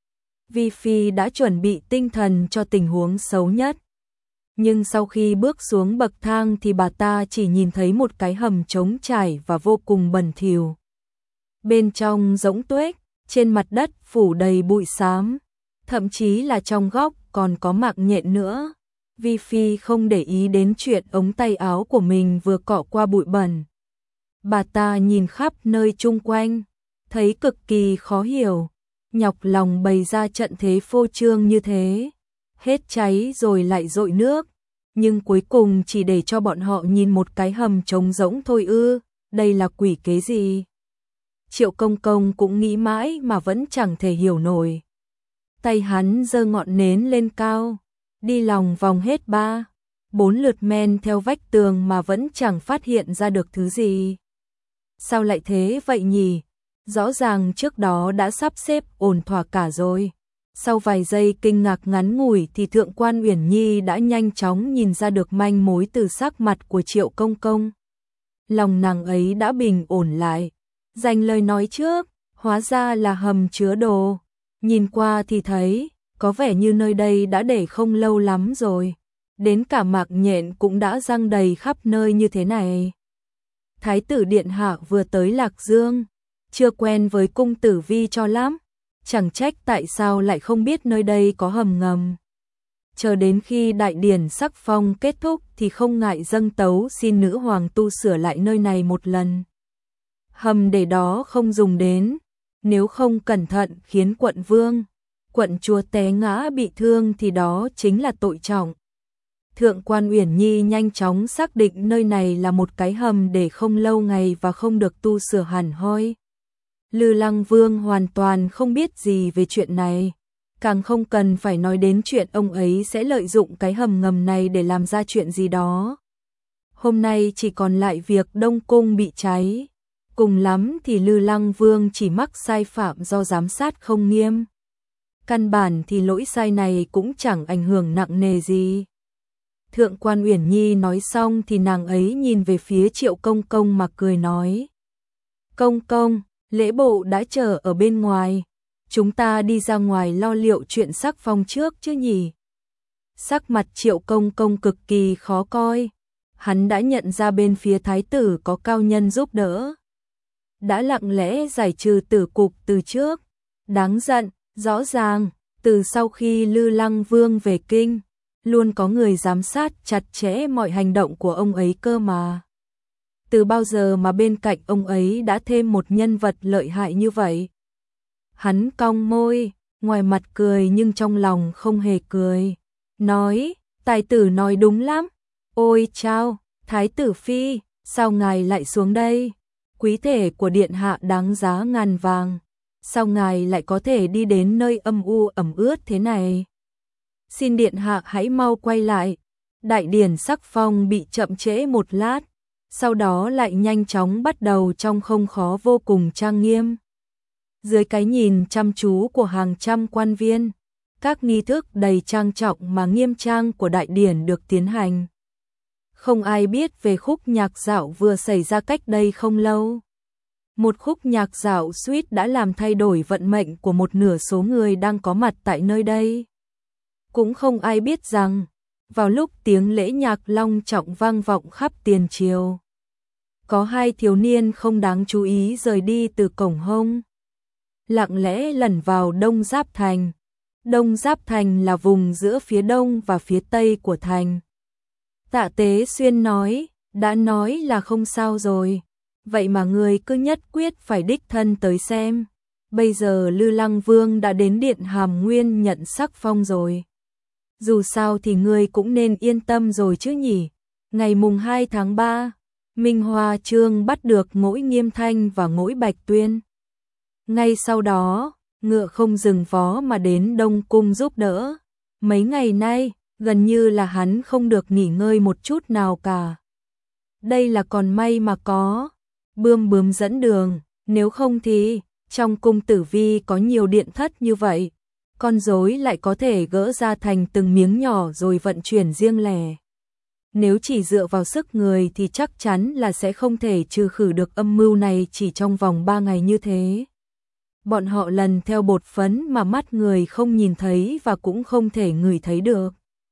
Vi Phi đã chuẩn bị tinh thần cho tình huống xấu nhất. Nhưng sau khi bước xuống bậc thang thì bà ta chỉ nhìn thấy một cái hầm trống trải và vô cùng bẩn thỉu. Bên trong rỗng tuếch, trên mặt đất phủ đầy bụi xám, thậm chí là trong góc còn có mạng nhện nữa. Vi Phi không để ý đến chuyện ống tay áo của mình vừa cọ qua bụi bẩn. Bà ta nhìn khắp nơi chung quanh, thấy cực kỳ khó hiểu, nhọc lòng bày ra trận thế phô trương như thế, hết cháy rồi lại dội nước, nhưng cuối cùng chỉ để cho bọn họ nhìn một cái hầm trống rỗng thôi ư, đây là quỷ kế gì? Triệu Công Công cũng nghĩ mãi mà vẫn chẳng thể hiểu nổi. Tay hắn giơ ngọn nến lên cao, đi lòng vòng hết 3-4 lượt men theo vách tường mà vẫn chẳng phát hiện ra được thứ gì. Sao lại thế vậy nhỉ? Rõ ràng trước đó đã sắp xếp ổn thỏa cả rồi. Sau vài giây kinh ngạc ngắn ngủi thì Thượng quan Uyển Nhi đã nhanh chóng nhìn ra được manh mối từ sắc mặt của Triệu Công Công. Lòng nàng ấy đã bình ổn lại, dành lời nói trước, hóa ra là hầm chứa đồ. Nhìn qua thì thấy, có vẻ như nơi đây đã để không lâu lắm rồi. Đến cả mạc nhện cũng đã răng đầy khắp nơi như thế này. Thái tử điện hạ vừa tới Lạc Dương, chưa quen với cung tử Vi cho lắm, chẳng trách tại sao lại không biết nơi đây có hầm ngầm. Chờ đến khi đại điển sắc phong kết thúc thì không ngại dâng tấu xin nữ hoàng tu sửa lại nơi này một lần. Hầm để đó không dùng đến, nếu không cẩn thận khiến quận vương, quận chúa té ngã bị thương thì đó chính là tội trọng. Thượng quan Uyển Nhi nhanh chóng xác định nơi này là một cái hầm để không lâu ngày và không được tu sửa hẳn hoi. Lư Lăng Vương hoàn toàn không biết gì về chuyện này, càng không cần phải nói đến chuyện ông ấy sẽ lợi dụng cái hầm ngầm này để làm ra chuyện gì đó. Hôm nay chỉ còn lại việc Đông Cung bị cháy, cùng lắm thì Lư Lăng Vương chỉ mắc sai phạm do giám sát không nghiêm. Căn bản thì lỗi sai này cũng chẳng ảnh hưởng nặng nề gì. Thượng quan Uyển Nhi nói xong thì nàng ấy nhìn về phía Triệu Công Công mà cười nói. Công công, lễ bộ đã chờ ở bên ngoài. Chúng ta đi ra ngoài lo liệu chuyện sắc phong trước chứ nhỉ? Sắc mặt Triệu Công Công cực kỳ khó coi. Hắn đã nhận ra bên phía thái tử có cao nhân giúp đỡ. Đã lặng lẽ giải trừ tử cục từ trước. Đáng giận, rõ ràng, từ sau khi Lư Lăng Vương về kinh, luôn có người giám sát chặt chẽ mọi hành động của ông ấy cơ mà. Từ bao giờ mà bên cạnh ông ấy đã thêm một nhân vật lợi hại như vậy? Hắn cong môi, ngoài mặt cười nhưng trong lòng không hề cười. Nói, tài tử nói đúng lắm. Ôi chao, thái tử phi, sao ngài lại xuống đây? Quý thể của điện hạ đáng giá ngàn vàng. Sao ngài lại có thể đi đến nơi âm u ẩm ướt thế này? Xin điện hạ hãy mau quay lại. Đại điển sắc phong bị chậm trễ một lát, sau đó lại nhanh chóng bắt đầu trong không khó vô cùng trang nghiêm. Dưới cái nhìn chăm chú của hàng trăm quan viên, các nghi thức đầy trang trọng mà nghiêm trang của đại điển được tiến hành. Không ai biết về khúc nhạc dạo vừa xảy ra cách đây không lâu. Một khúc nhạc dạo suýt đã làm thay đổi vận mệnh của một nửa số người đang có mặt tại nơi đây. Cũng không ai biết rằng, vào lúc tiếng lễ nhạc long trọng vang vọng khắp tiền triều, có hai thiếu niên không đáng chú ý rời đi từ cổng hông, lặng lẽ lẩn vào Đông Giáp Thành. Đông Giáp Thành là vùng giữa phía đông và phía tây của thành. Tạ Tế Xuyên nói, đã nói là không sao rồi, vậy mà người cứ nhất quyết phải đích thân tới xem. Bây giờ Lư Lăng Vương đã đến điện Hàm Nguyên nhận sắc phong rồi. Dù sao thì người cũng nên yên tâm rồi chứ nhỉ. Ngày mùng 2 tháng 3, Minh Hoa Chương bắt được Ngỗi Nghiêm Thanh và Ngỗi Bạch Tuyên. Ngay sau đó, ngựa không dừng vó mà đến Đông Cung giúp đỡ. Mấy ngày nay, gần như là hắn không được nghỉ ngơi một chút nào cả. Đây là còn may mà có Bươm Bướm dẫn đường, nếu không thì trong cung Tử Vi có nhiều điện thất như vậy, con rối lại có thể gỡ ra thành từng miếng nhỏ rồi vận chuyển riêng lẻ. Nếu chỉ dựa vào sức người thì chắc chắn là sẽ không thể trừ khử được âm mưu này chỉ trong vòng 3 ngày như thế. Bọn họ lần theo bột phấn mà mắt người không nhìn thấy và cũng không thể ngửi thấy được.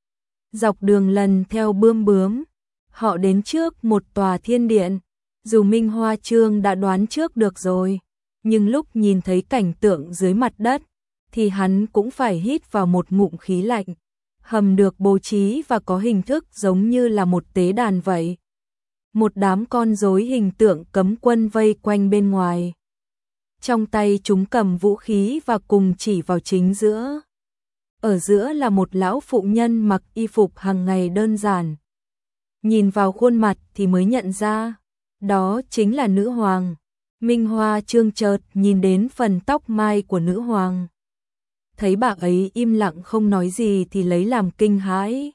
Dọc đường lần theo Bươm Bướm, họ đến trước một tòa thiên điện. Dù Minh Hoa Chương đã đoán trước được rồi, nhưng lúc nhìn thấy cảnh tượng dưới mặt đất, thì hắn cũng phải hít vào một ngụm khí lạnh. Hầm được bố trí và có hình thức giống như là một tế đàn vậy. Một đám con rối hình tượng cấm quân vây quanh bên ngoài. Trong tay chúng cầm vũ khí và cùng chỉ vào chính giữa. Ở giữa là một lão phụ nhân mặc y phục hàng ngày đơn giản. Nhìn vào khuôn mặt thì mới nhận ra, đó chính là nữ hoàng. Minh Hoa Chương chợt nhìn đến phần tóc mai của nữ hoàng. Thấy bà ấy im lặng không nói gì thì lấy làm kinh hãi.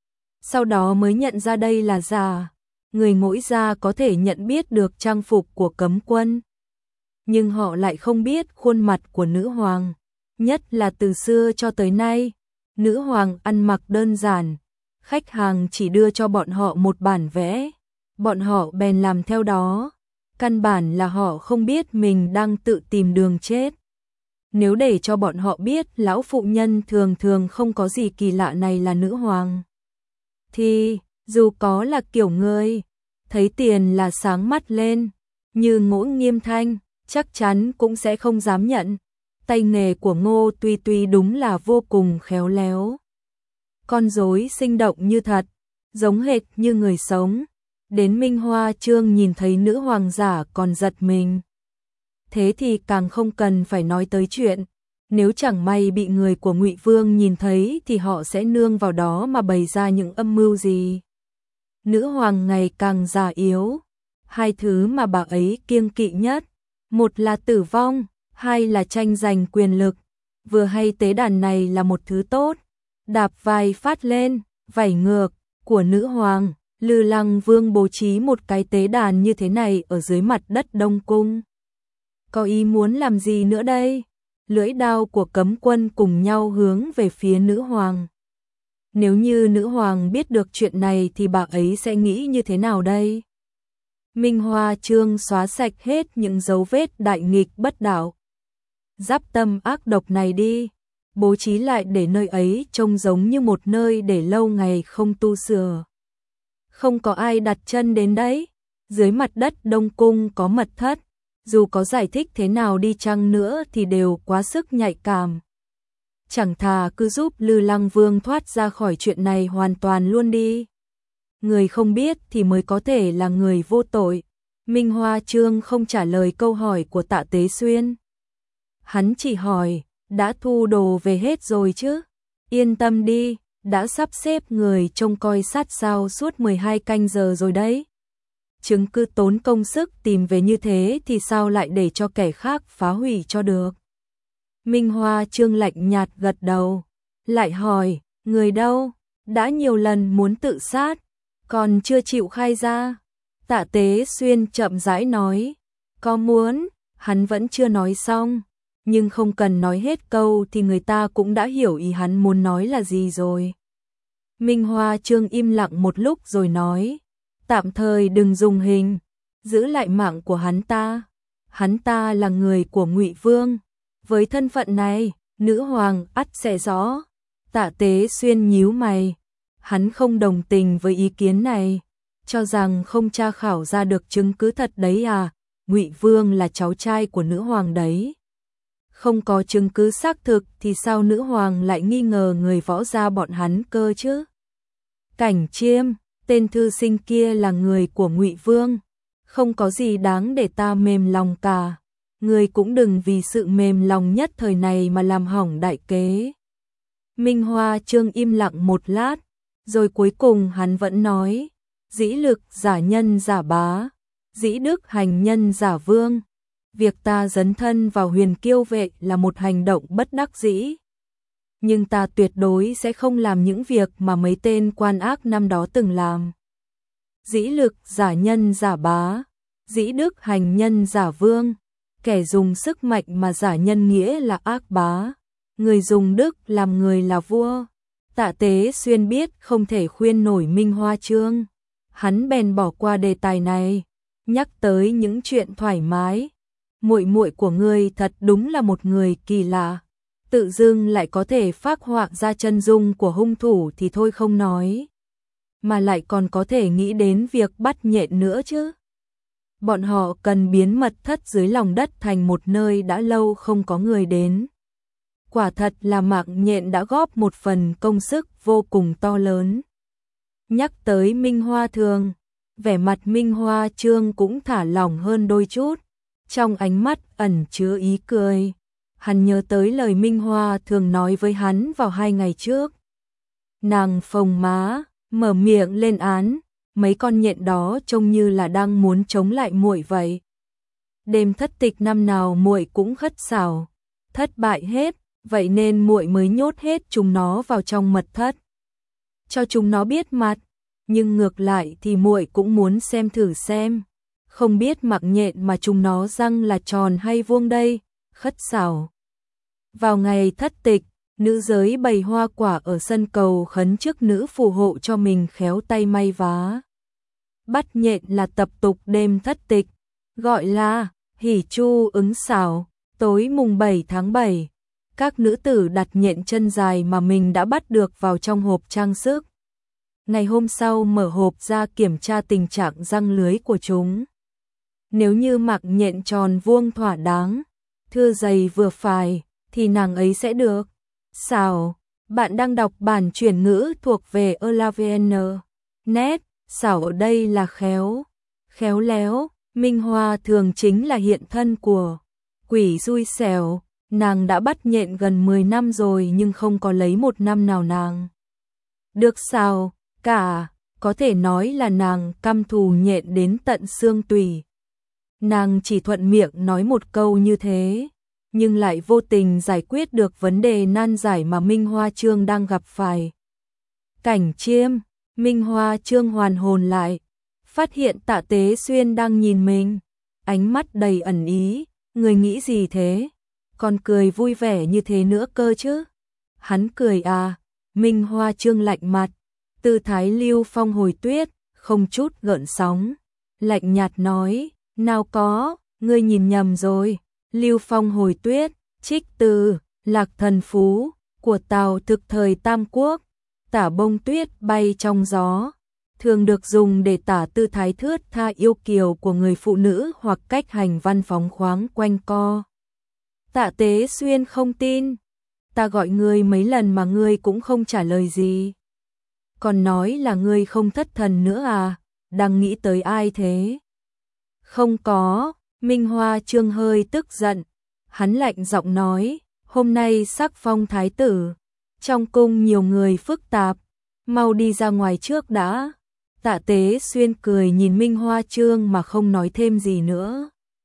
Sau đó mới nhận ra đây là giả. Người Ngỗi gia có thể nhận biết được trang phục của cấm quân. Nhưng họ lại không biết khuôn mặt của nữ hoàng. Nhất là từ xưa cho tới nay, nữ hoàng ăn mặc đơn giản. Khách hàng chỉ đưa cho bọn họ một bản vẽ. Bọn họ bèn làm theo đó. Căn bản là họ không biết mình đang tự tìm đường chết. Nếu để cho bọn họ biết lão phụ nhân thường thường không có gì kỳ lạ này là nữ hoàng, thì dù có là kiểu người thấy tiền là sáng mắt lên, như Ngỗ Nghiêm Thanh, chắc chắn cũng sẽ không dám nhận. Tay nghề của Ngô Tuy Tuy đúng là vô cùng khéo léo. Con rối sinh động như thật, giống hệt như người sống. Đến Minh Hoa Chương nhìn thấy nữ hoàng giả còn giật mình. Thế thì càng không cần phải nói tới chuyện, nếu chẳng may bị người của Ngụy Vương nhìn thấy thì họ sẽ nương vào đó mà bày ra những âm mưu gì. Nữ hoàng ngày càng già yếu, hai thứ mà bà ấy kiêng kỵ nhất, một là tử vong, hai là tranh giành quyền lực. Vừa hay tế đàn này là một thứ tốt, đạp vai phát lên, vảy ngược của nữ hoàng, Lư Lăng Vương bố trí một cái tế đàn như thế này ở dưới mặt đất Đông Cung. Có ý muốn làm gì nữa đây? Lưỡi đao của cấm quân cùng nhau hướng về phía nữ hoàng. Nếu như nữ hoàng biết được chuyện này thì bà ấy sẽ nghĩ như thế nào đây? Minh Hoa Chương xóa sạch hết những dấu vết đại nghịch bất đạo. Giáp tâm ác độc này đi, bố trí lại để nơi ấy trông giống như một nơi để lâu ngày không tu sửa. Không có ai đặt chân đến đấy. Dưới mặt đất Đông Cung có mật thất, dù có giải thích thế nào đi chăng nữa thì đều quá sức nhạy cảm. Chẳng thà cứ giúp Lư Lăng Vương thoát ra khỏi chuyện này hoàn toàn luôn đi. Người không biết thì mới có thể là người vô tội. Minh Hoa Chương không trả lời câu hỏi của Tạ Tế Xuyên. Hắn chỉ hỏi, đã thu đồ về hết rồi chứ? Yên tâm đi, đã sắp xếp người trông coi sát sao suốt 12 canh giờ rồi đấy. Chứng cứ tốn công sức tìm về như thế thì sao lại để cho kẻ khác phá hủy cho được? Minh Hoa Chương lạnh nhạt gật đầu, lại hỏi, người đâu? Đã nhiều lần muốn tự sát, còn chưa chịu khai ra. Tạ Tế Xuyên chậm rãi nói, có muốn, hắn vẫn chưa nói xong, nhưng không cần nói hết câu thì người ta cũng đã hiểu ý hắn muốn nói là gì rồi. Minh Hoa Chương im lặng một lúc rồi nói, tạm thời đừng dùng hình, giữ lại mạng của hắn ta. Hắn ta là người của Ngụy Vương, với thân phận này, nữ hoàng ắt sẽ rõ. Tạ Tế Xuyên nhíu mày, hắn không đồng tình với ý kiến này, cho rằng không tra khảo ra được chứng cứ thật đấy à, Ngụy Vương là cháu trai của nữ hoàng đấy. Không có chứng cứ xác thực thì sao nữ hoàng lại nghi ngờ người võ gia bọn hắn cơ chứ? Cảnh Chiêm, tên thư sinh kia là người của Ngụy Vương, không có gì đáng để ta mềm lòng cả. Người cũng đừng vì sự mềm lòng nhất thời này mà làm hỏng đại kế. Minh Hoa Chương im lặng một lát, rồi cuối cùng hắn vẫn nói, dĩ lực giả nhân giả bá, dĩ đức hành nhân giả vương. Việc ta dấn thân vào Huyền Kiêu vệ là một hành động bất đắc dĩ. Nhưng ta tuyệt đối sẽ không làm những việc mà mấy tên quan ác năm đó từng làm. Dĩ lực giả nhân giả bá, dĩ đức hành nhân giả vương. Kẻ dùng sức mạnh mà giả nhân nghĩa là ác bá, người dùng đức làm người là vua. Tạ Tế Xuyên biết không thể khuyên nổi Minh Hoa Chương, hắn bèn bỏ qua đề tài này, nhắc tới những chuyện thoải mái. Muội muội của ngươi thật đúng là một người kỳ lạ, tự dưng lại có thể phác họa ra chân dung của hung thủ thì thôi không nói, mà lại còn có thể nghĩ đến việc bắt nhện nữa chứ. Bọn họ cần biến mật thất dưới lòng đất thành một nơi đã lâu không có người đến. Quả thật là mạng nhện đã góp một phần công sức vô cùng to lớn. Nhắc tới Minh Hoa Thường, vẻ mặt Minh Hoa Chương cũng thả lỏng hơn đôi chút, trong ánh mắt ẩn chứa ý cười. Hắn nhớ tới lời Minh Hoa Thường nói với hắn vào 2 ngày trước. Nàng phồng má, mở miệng lên án, mấy con nhện đó trông như là đang muốn chống lại muội vậy. Đêm thất tịch năm nào muội cũng khất xảo, thất bại hết, vậy nên muội mới nhốt hết chúng nó vào trong mật thất, cho chúng nó biết mặt. Nhưng ngược lại thì muội cũng muốn xem thử xem, không biết mạng nhện mà chúng nó răng là tròn hay vuông đây. Khất xảo. Vào ngày thất tịch, nữ giới bày hoa quả ở sân cầu khấn trước nữ phù hộ cho mình khéo tay may vá. Bắt nhện là tập tục đêm thất tịch, gọi là hỉ chu ứng xảo. Tối mùng 7 tháng 7, các nữ tử đặt nhện chân dài mà mình đã bắt được vào trong hộp trang sức. Ngày hôm sau mở hộp ra kiểm tra tình trạng răng lưới của chúng. Nếu như mặc nhện tròn vuông thỏa đáng, thưa dày vừa phải, thì nàng ấy sẽ được. Xảo, bạn đang đọc bản chuyển ngữ thuộc về ELAVN. Net, xảo ở đây là khéo, khéo léo. Minh Hoa Thường chính là hiện thân của quỷ xui xẻo. Nàng đã bắt nhện gần 10 năm rồi nhưng không có lấy một năm nào nàng được xào cả, có thể nói là nàng căm thù nhện đến tận xương tủy. Nàng chỉ thuận miệng nói một câu như thế, nhưng lại vô tình giải quyết được vấn đề nan giải mà Minh Hoa Chương đang gặp phải. Cảnh Chiêm, Minh Hoa Trương hoàn hồn lại, phát hiện Tạ Tế Xuyên đang nhìn mình, ánh mắt đầy ẩn ý, người nghĩ gì thế? Còn cười vui vẻ như thế nữa cơ chứ? Hắn cười à? Minh Hoa Trương lạnh mặt, tư thái Lưu Phong hồi tuyết, không chút gợn sóng, lạnh nhạt nói, nào có, ngươi nhìn nhầm rồi. Lưu Phong hồi tuyết, trích từ Lạc Thần Phú của Tào Thực thời Tam Quốc, tả bông tuyết bay trong gió, thường được dùng để tả tư thái thướt tha yêu kiều của người phụ nữ hoặc cách hành văn phóng khoáng quanh co. Tạ Tế Xuyên không tin, ta gọi ngươi mấy lần mà ngươi cũng không trả lời gì. Còn nói là ngươi không thất thần nữa à, đang nghĩ tới ai thế? Không có, Minh Hoa Trương hơi tức giận, hắn lạnh giọng nói, hôm nay sắc phong thái tử, trong cung nhiều người phức tạp, mau đi ra ngoài trước đã. Tạ Tế Xuyên cười nhìn Minh Hoa Trương mà không nói thêm gì nữa.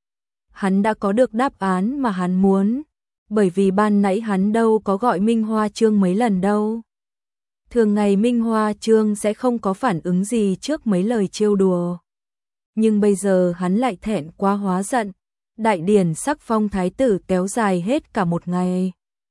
Hắn đã có được đáp án mà hắn muốn, bởi vì ban nãy hắn đâu có gọi Minh Hoa Trương mấy lần đâu. Thường ngày Minh Hoa Trương sẽ không có phản ứng gì trước mấy lời trêu đùa. Nhưng bây giờ hắn lại thẹn quá hóa giận, đại điển sắc phong thái tử kéo dài hết cả một ngày.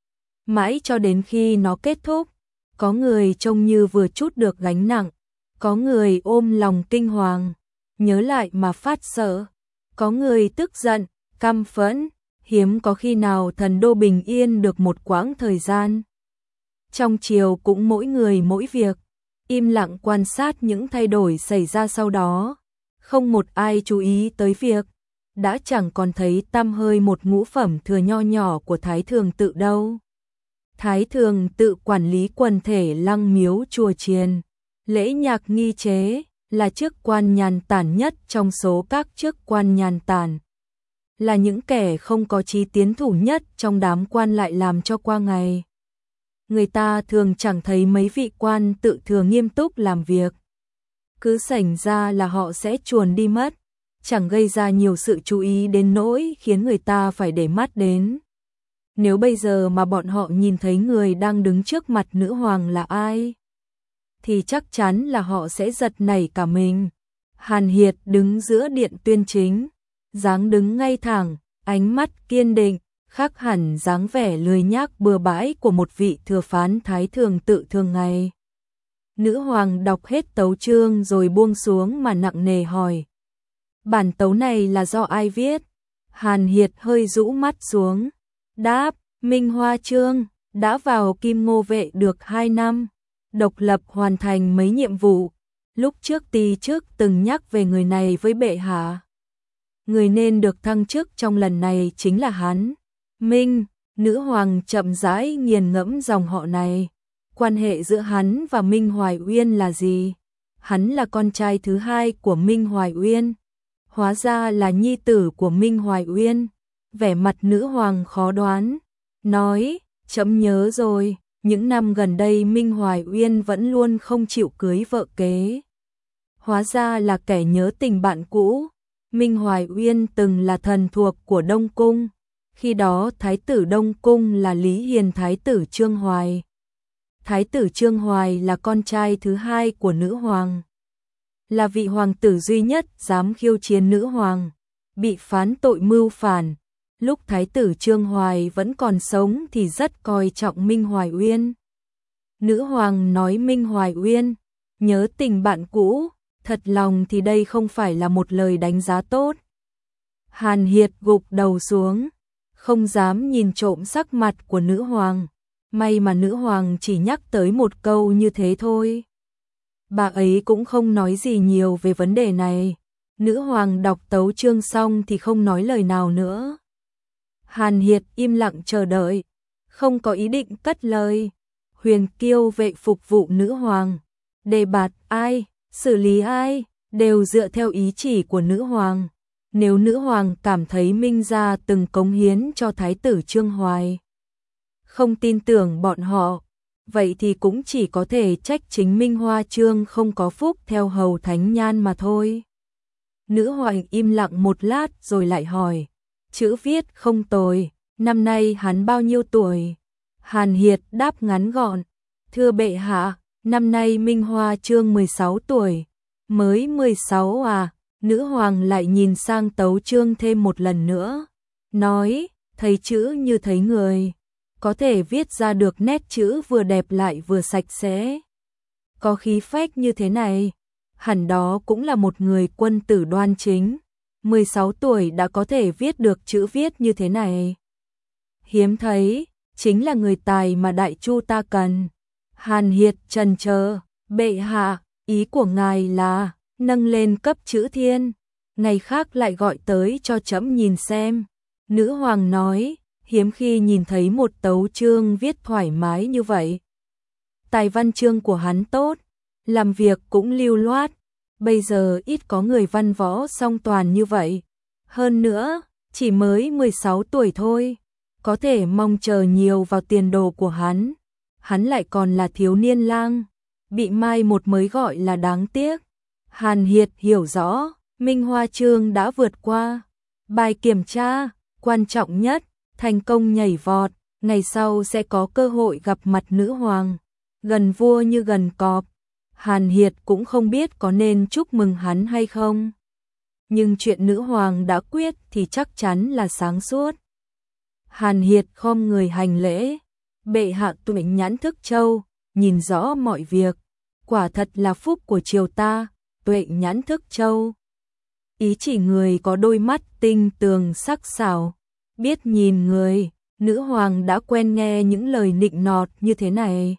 Mãi cho đến khi nó kết thúc, có người trông như vừa trút được gánh nặng, có người ôm lòng kinh hoàng, nhớ lại mà phát sợ, có người tức giận, căm phẫn, hiếm có khi nào thần đô bình yên được một quãng thời gian. Trong triều cũng mỗi người mỗi việc, im lặng quan sát những thay đổi xảy ra sau đó, không một ai chú ý tới việc đã chẳng còn thấy tăm hơi một ngũ phẩm thừa nho nhỏ của Thái Thường Tự đâu. Thái Thường Tự quản lý quần thể lăng miếu chùa chiền, lễ nhạc nghi chế, là chức quan nhàn tản nhất trong số các chức quan nhàn tản. Là những kẻ không có chí tiến thủ nhất trong đám quan lại làm cho qua ngày. Người ta thường chẳng thấy mấy vị quan tự thừa nghiêm túc làm việc. Cứ sảnh ra là họ sẽ chuồn đi mất, chẳng gây ra nhiều sự chú ý đến nỗi khiến người ta phải để mắt đến. Nếu bây giờ mà bọn họ nhìn thấy người đang đứng trước mặt nữ hoàng là ai, thì chắc chắn là họ sẽ giật nảy cả mình. Hàn Hiệt đứng giữa điện tuyên chính, dáng đứng ngay thẳng, ánh mắt kiên định, khác hẳn dáng vẻ lười nhác bừa bãi của một vị thừa phán Thái Thường Tự thường ngày. Nữ hoàng đọc hết tấu chương rồi buông xuống mà nặng nề hỏi. Bản tấu này là do ai viết? Hàn Hiệt hơi rũ mắt xuống, đáp, Minh Hoa Trương, đã vào Kim Ngô Vệ được 2 năm, độc lập hoàn thành mấy nhiệm vụ. Lúc trước ty trước từng nhắc về người này với bệ hạ. Người nên được thăng chức trong lần này chính là hắn. Minh, nữ hoàng chậm rãi nghiền ngẫm dòng họ này. Quan hệ giữa hắn và Minh Hoài Uyên là gì? Hắn là con trai thứ hai của Minh Hoài Uyên. Hóa ra là nhi tử của Minh Hoài Uyên. Vẻ mặt nữ hoàng khó đoán, nói, chậm nhớ rồi, những năm gần đây Minh Hoài Uyên vẫn luôn không chịu cưới vợ kế. Hóa ra là kẻ nhớ tình bạn cũ. Minh Hoài Uyên từng là thần thuộc của Đông Cung, khi đó Thái tử Đông Cung là Lý Hiền Thái tử Trương Hoài. Thái tử Trương Hoài là con trai thứ hai của nữ hoàng, là vị hoàng tử duy nhất dám khiêu chiến nữ hoàng, bị phán tội mưu phản. Lúc Thái tử Trương Hoài vẫn còn sống thì rất coi trọng Minh Hoài Uyên. Nữ hoàng nói Minh Hoài Uyên nhớ tình bạn cũ, thật lòng thì đây không phải là một lời đánh giá tốt. Hàn Hiệt gục đầu xuống, không dám nhìn trộm sắc mặt của nữ hoàng. May mà nữ hoàng chỉ nhắc tới một câu như thế thôi. Bà ấy cũng không nói gì nhiều về vấn đề này. Nữ hoàng đọc tấu chương xong thì không nói lời nào nữa. Hàn Hiệt im lặng chờ đợi, không có ý định cất lời. Huyền Kiêu Vệ phục vụ nữ hoàng, đề bạt ai, xử lý ai, đều dựa theo ý chỉ của nữ hoàng. Nếu nữ hoàng cảm thấy Minh gia từng cống hiến cho Thái tử Trương Hoài, không tin tưởng bọn họ, vậy thì cũng chỉ có thể trách chính Minh Hoa Trương không có phúc theo hầu thánh nhan mà thôi. Nữ hoàng im lặng một lát rồi lại hỏi, chữ viết không tồi, năm nay hắn bao nhiêu tuổi? Hàn Hiệt đáp ngắn gọn, thưa bệ hạ, Năm nay Minh Hoa Chương 16 tuổi, mới 16 à? Nữ hoàng lại nhìn sang Tấu Chương thêm một lần nữa, nói, thấy chữ như thấy người, có thể viết ra được nét chữ vừa đẹp lại vừa sạch sẽ. Có khí phách như thế này, hẳn đó cũng là một người quân tử đoan chính. 16 tuổi đã có thể viết được chữ viết như thế này. Hiếm thấy, chính là người tài mà Đại Chu ta cần. Hàn Hiệt trần chờ, bệ hạ, ý của ngài là nâng lên cấp chữ thiên, ngày khác lại gọi tới cho trẫm nhìn xem. Nữ hoàng nói, hiếm khi nhìn thấy một tấu chương viết thoải mái như vậy. Tài văn chương của hắn tốt, làm việc cũng lưu loát, bây giờ ít có người văn võ song toàn như vậy. Hơn nữa, chỉ mới 16 tuổi thôi, có thể mong chờ nhiều vào tiền đồ của hắn. Hắn lại còn là thiếu niên lang, bị mai một mới gọi là đáng tiếc. Hàn Hiệt hiểu rõ, Minh Hoa Chương đã vượt qua bài kiểm tra quan trọng nhất, thành công nhảy vọt, ngày sau sẽ có cơ hội gặp mặt nữ hoàng, gần vua như gần cọp. Hàn Hiệt cũng không biết có nên chúc mừng hắn hay không, nhưng chuyện nữ hoàng đã quyết thì chắc chắn là sáng suốt. Hàn Hiệt khom người hành lễ, bệ hạ tuệ nhãn thức châu, nhìn rõ mọi việc, quả thật là phúc của triều ta, tuệ nhãn thức châu. Ý chỉ người có đôi mắt tinh tường sắc sảo, biết nhìn người. Nữ hoàng đã quen nghe những lời nịnh nọt như thế này.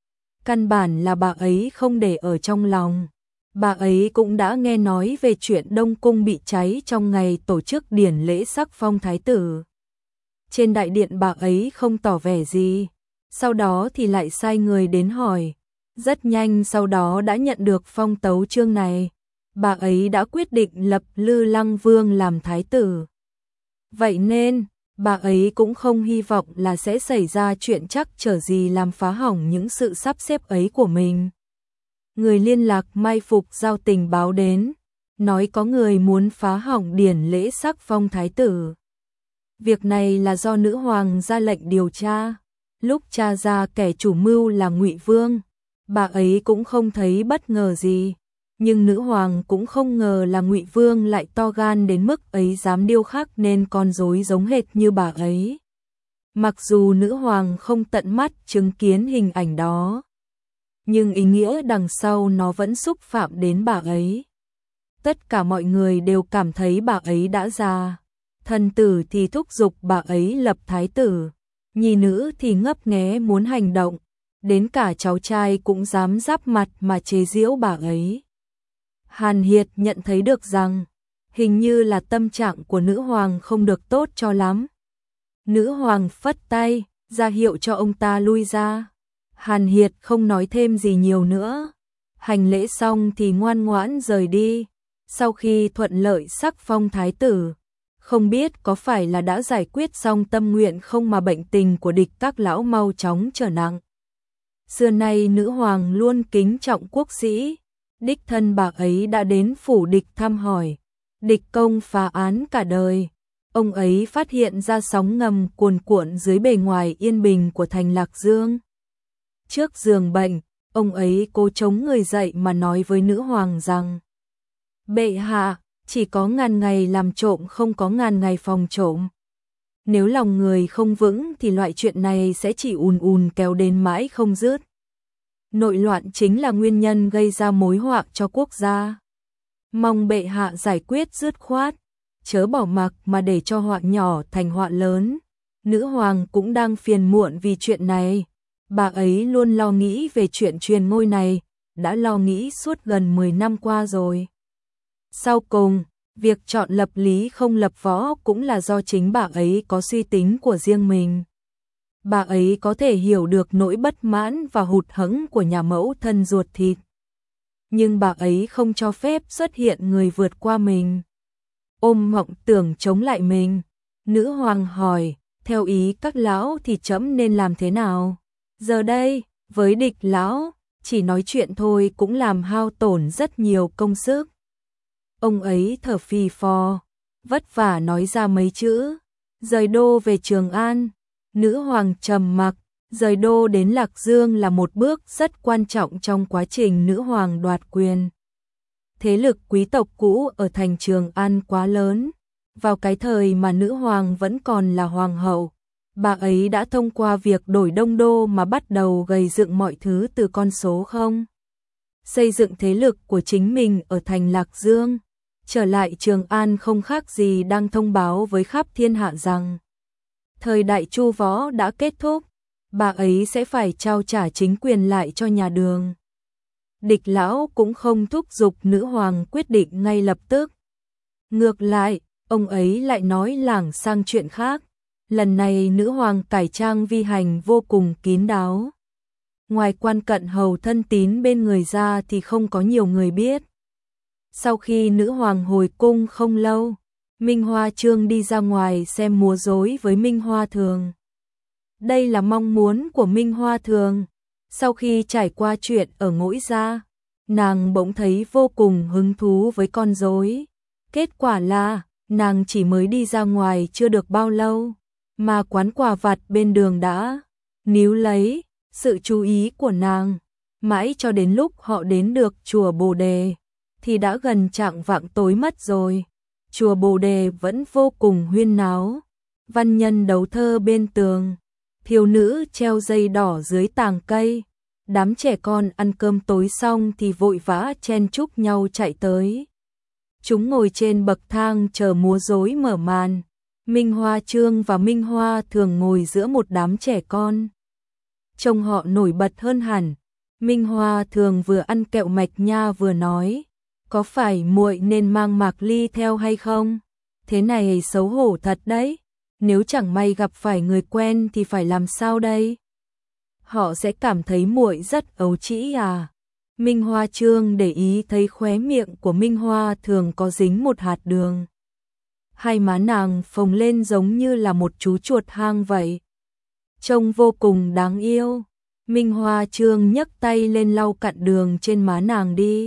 Căn bản là bà ấy không để ở trong lòng. Bà ấy cũng đã nghe nói về chuyện Đông Cung bị cháy trong ngày tổ chức điển lễ sắc phong thái tử. Trên đại điện bà ấy không tỏ vẻ gì, sau đó thì lại sai người đến hỏi. Rất nhanh sau đó đã nhận được phong tấu chương này. Bà ấy đã quyết định lập Lư Lăng Vương làm thái tử. Vậy nên, bà ấy cũng không hy vọng là sẽ xảy ra chuyện trắc trở gì làm phá hỏng những sự sắp xếp ấy của mình. Người liên lạc mai phục giao tình báo đến, nói có người muốn phá hỏng điển lễ sắc phong thái tử. Việc này là do nữ hoàng ra lệnh điều tra. Lúc tra ra kẻ chủ mưu là Ngụy Vương, bà ấy cũng không thấy bất ngờ gì. Nhưng nữ hoàng cũng không ngờ là Ngụy Vương lại to gan đến mức ấy, dám điêu khắc nên con rối giống hệt như bà ấy. Mặc dù nữ hoàng không tận mắt chứng kiến hình ảnh đó, nhưng ý nghĩa đằng sau nó vẫn xúc phạm đến bà ấy. Tất cả mọi người đều cảm thấy bà ấy đã già. Thần tử thì thúc giục bà ấy lập thái tử, nhi nữ thì ngấp nghé muốn hành động, đến cả cháu trai cũng dám giáp mặt mà chế giễu bà ấy. Hàn Hiệt nhận thấy được rằng, hình như là tâm trạng của nữ hoàng không được tốt cho lắm. Nữ hoàng phất tay, ra hiệu cho ông ta lui ra. Hàn Hiệt không nói thêm gì nhiều nữa. Hành lễ xong thì ngoan ngoãn rời đi. Sau khi thuận lợi sắc phong thái tử, không biết có phải là đã giải quyết xong tâm nguyện không mà bệnh tình của địch các lão mau chóng trở nặng. Xưa nay nữ hoàng luôn kính trọng quốc sĩ. Đích thân bà ấy đã đến phủ địch thăm hỏi. Địch công phá án cả đời. Ông ấy phát hiện ra sóng ngầm cuồn cuộn dưới bề ngoài yên bình của thành Lạc Dương. Trước giường bệnh, ông ấy cố chống người dậy mà nói với nữ hoàng rằng: bệ hạ, chỉ có ngàn ngày làm trộm không có ngàn ngày phòng trộm. Nếu lòng người không vững thì loại chuyện này sẽ chỉ ùn ùn kéo đến mãi không dứt. Nội loạn chính là nguyên nhân gây ra mối họa cho quốc gia. Mong bệ hạ giải quyết dứt khoát, chớ bỏ mặc mà để cho họa nhỏ thành họa lớn. Nữ hoàng cũng đang phiền muộn vì chuyện này. Bà ấy luôn lo nghĩ về chuyện truyền ngôi này, đã lo nghĩ suốt gần 10 năm qua rồi. Sau cùng, việc chọn lập lý không lập võ cũng là do chính bà ấy có suy tính của riêng mình. Bà ấy có thể hiểu được nỗi bất mãn và hụt hẫng của nhà mẫu thân ruột thịt. Nhưng bà ấy không cho phép xuất hiện người vượt qua mình, ôm mộng tưởng chống lại mình. Nữ hoàng hỏi, theo ý các lão thì trẫm nên làm thế nào? Giờ đây, với địch lão, chỉ nói chuyện thôi cũng làm hao tổn rất nhiều công sức. Ông ấy thở phì phò, vất vả nói ra mấy chữ, rời đô về Trường An. Nữ hoàng trầm mặc, Rời đô đến Lạc Dương là một bước rất quan trọng trong quá trình nữ hoàng đoạt quyền. Thế lực quý tộc cũ ở thành Trường An quá lớn. Vào cái thời mà nữ hoàng vẫn còn là hoàng hậu, bà ấy đã thông qua việc đổi đông đô mà bắt đầu gầy dựng mọi thứ từ con số 0. Xây dựng thế lực của chính mình ở thành Lạc Dương. Trở lại Trường An không khác gì đang thông báo với khắp thiên hạ rằng thời đại Chu Võ đã kết thúc, bà ấy sẽ phải trao trả chính quyền lại cho nhà Đường. Địch Lão cũng không thúc giục nữ hoàng quyết định ngay lập tức. Ngược lại, ông ấy lại nói lảng sang chuyện khác. Lần này nữ hoàng cải trang vi hành vô cùng kín đáo. Ngoài quan cận hầu thân tín bên người ra thì không có nhiều người biết. Sau khi nữ hoàng hồi cung không lâu, Minh Hoa Trương đi ra ngoài xem múa rối với Minh Hoa Thường. Đây là mong muốn của Minh Hoa Thường. Sau khi trải qua chuyện ở Ngũi Gia, nàng bỗng thấy vô cùng hứng thú với con rối. Kết quả là, nàng chỉ mới đi ra ngoài chưa được bao lâu, mà quán quà vặt bên đường đã níu lấy sự chú ý của nàng. Mãi cho đến lúc họ đến được chùa Bồ Đề, thì đã gần chạng vạng tối mất rồi. Chùa Bồ Đề vẫn vô cùng huyên náo. Văn nhân đấu thơ bên tường, thiếu nữ treo dây đỏ dưới tàng cây. Đám trẻ con ăn cơm tối xong thì vội vã chen chúc nhau chạy tới. Chúng ngồi trên bậc thang chờ múa rối mở màn. Minh Hoa Trương và Minh Hoa Thường ngồi giữa một đám trẻ con. Trông họ nổi bật hơn hẳn. Minh Hoa Thường vừa ăn kẹo mạch nha vừa nói, có phải muội nên mang Mạc Ly theo hay không? Thế này xấu hổ thật đấy. Nếu chẳng may gặp phải người quen thì phải làm sao đây? Họ sẽ cảm thấy muội rất ấu trĩ à? Minh Hoa Trương để ý thấy khóe miệng của Minh Hoa Thường có dính một hạt đường. Hai má nàng phồng lên giống như là một chú chuột hang vậy. Trông vô cùng đáng yêu. Minh Hoa Trương nhấc tay lên lau cặn đường trên má nàng đi.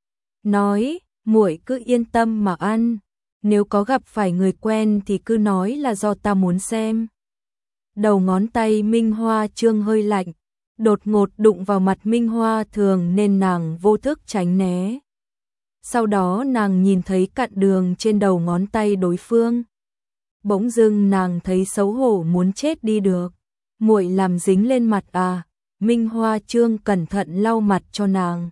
Nói, muội cứ yên tâm mà ăn. Nếu có gặp phải người quen thì cứ nói là do ta muốn xem. Đầu ngón tay Minh Hoa Trương hơi lạnh, đột ngột đụng vào mặt Minh Hoa Thường nên nàng vô thức tránh né. Sau đó nàng nhìn thấy cặn đường trên đầu ngón tay đối phương. Bỗng dưng nàng thấy xấu hổ muốn chết đi được. Muội làm dính lên mặt à? Minh Hoa Trương cẩn thận lau mặt cho nàng.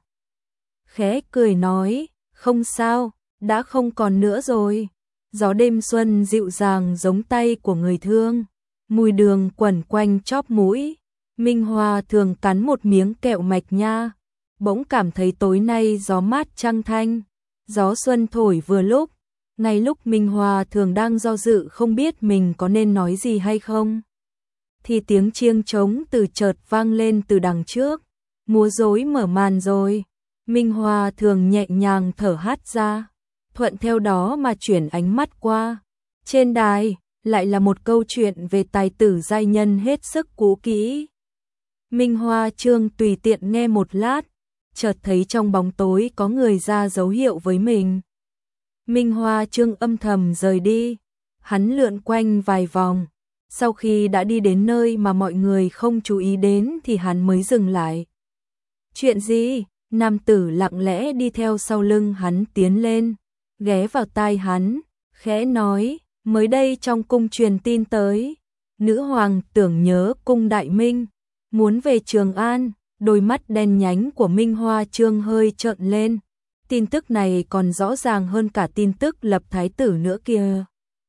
Khẽ cười nói, không sao, đã không còn nữa rồi. Gió đêm xuân dịu dàng giống tay của người thương. Mùi đường quẩn quanh chóp mũi. Minh Hoa Thường cắn một miếng kẹo mạch nha. Bỗng cảm thấy tối nay gió mát trăng thanh. Gió xuân thổi vừa lúc. Ngay lúc Minh Hoa Thường đang do dự không biết mình có nên nói gì hay không, thì tiếng chiêng trống từ chợt vang lên từ đằng trước. Múa rối mở màn rồi. Minh Hoa Thường nhẹ nhàng thở hắt ra, thuận theo đó mà chuyển ánh mắt qua. Trên đài, lại là một câu chuyện về tài tử giai nhân hết sức cũ kỹ. Minh Hoa Trương tùy tiện nghe một lát, chợt thấy trong bóng tối có người ra dấu hiệu với mình. Minh Hoa Trương âm thầm rời đi, hắn lượn quanh vài vòng. Sau khi đã đi đến nơi mà mọi người không chú ý đến thì hắn mới dừng lại. Chuyện gì? Nam tử lặng lẽ đi theo sau lưng hắn tiến lên, ghé vào tai hắn, khẽ nói, mới đây trong cung truyền tin tới, nữ hoàng tưởng nhớ cung Đại Minh, muốn về Trường An. Đôi mắt đen nhánh của Minh Hoa Trương hơi trợn lên. Tin tức này còn rõ ràng hơn cả tin tức lập thái tử nữa kìa.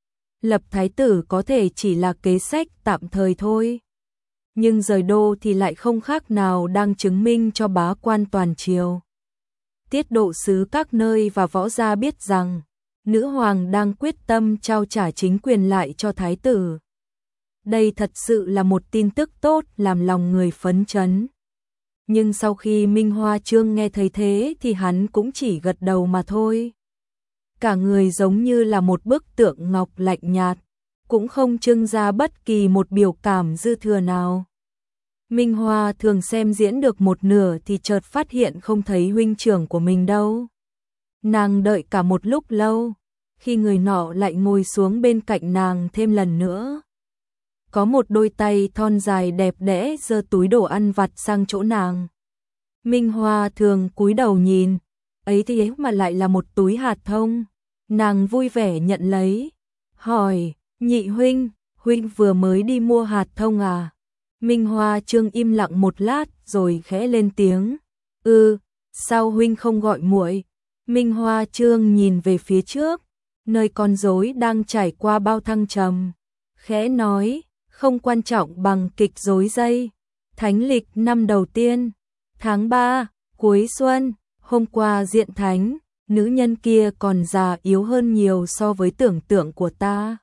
Lập thái tử có thể chỉ là kế sách tạm thời thôi, nhưng rời đô thì lại không khác nào đang chứng minh cho bá quan toàn triều, tiết độ sứ các nơi và võ gia biết rằng nữ hoàng đang quyết tâm trao trả chính quyền lại cho thái tử. Đây thật sự là một tin tức tốt làm lòng người phấn chấn. Nhưng sau khi Minh Hoa Trương nghe thấy thế thì hắn cũng chỉ gật đầu mà thôi. Cả người giống như là một bức tượng ngọc lạnh nhạt, cũng không trưng ra bất kỳ một biểu cảm dư thừa nào. Minh Hoa Thường xem diễn được một nửa thì chợt phát hiện không thấy huynh trưởng của mình đâu. Nàng đợi cả một lúc lâu, khi người nọ lại ngồi xuống bên cạnh nàng thêm lần nữa. có một đôi tay thon dài đẹp đẽ giơ túi đồ ăn vặt sang chỗ nàng. Minh Hoa thường cúi đầu nhìn, ấy thế mà lại là một túi hạt thông. Nàng vui vẻ nhận lấy, hỏi, nhị huynh, huynh vừa mới đi mua hạt thông à? Minh Hoa Trương im lặng một lát rồi khẽ lên tiếng, sao huynh không gọi muội? Minh Hoa Trương nhìn về phía trước, nơi con rối đang trải qua bao thăng trầm, khẽ nói, không quan trọng bằng kịch rối dây. Thánh lịch năm đầu tiên, tháng 3, cuối xuân, hôm qua diện thánh, nữ nhân kia còn già yếu hơn nhiều so với tưởng tượng của ta.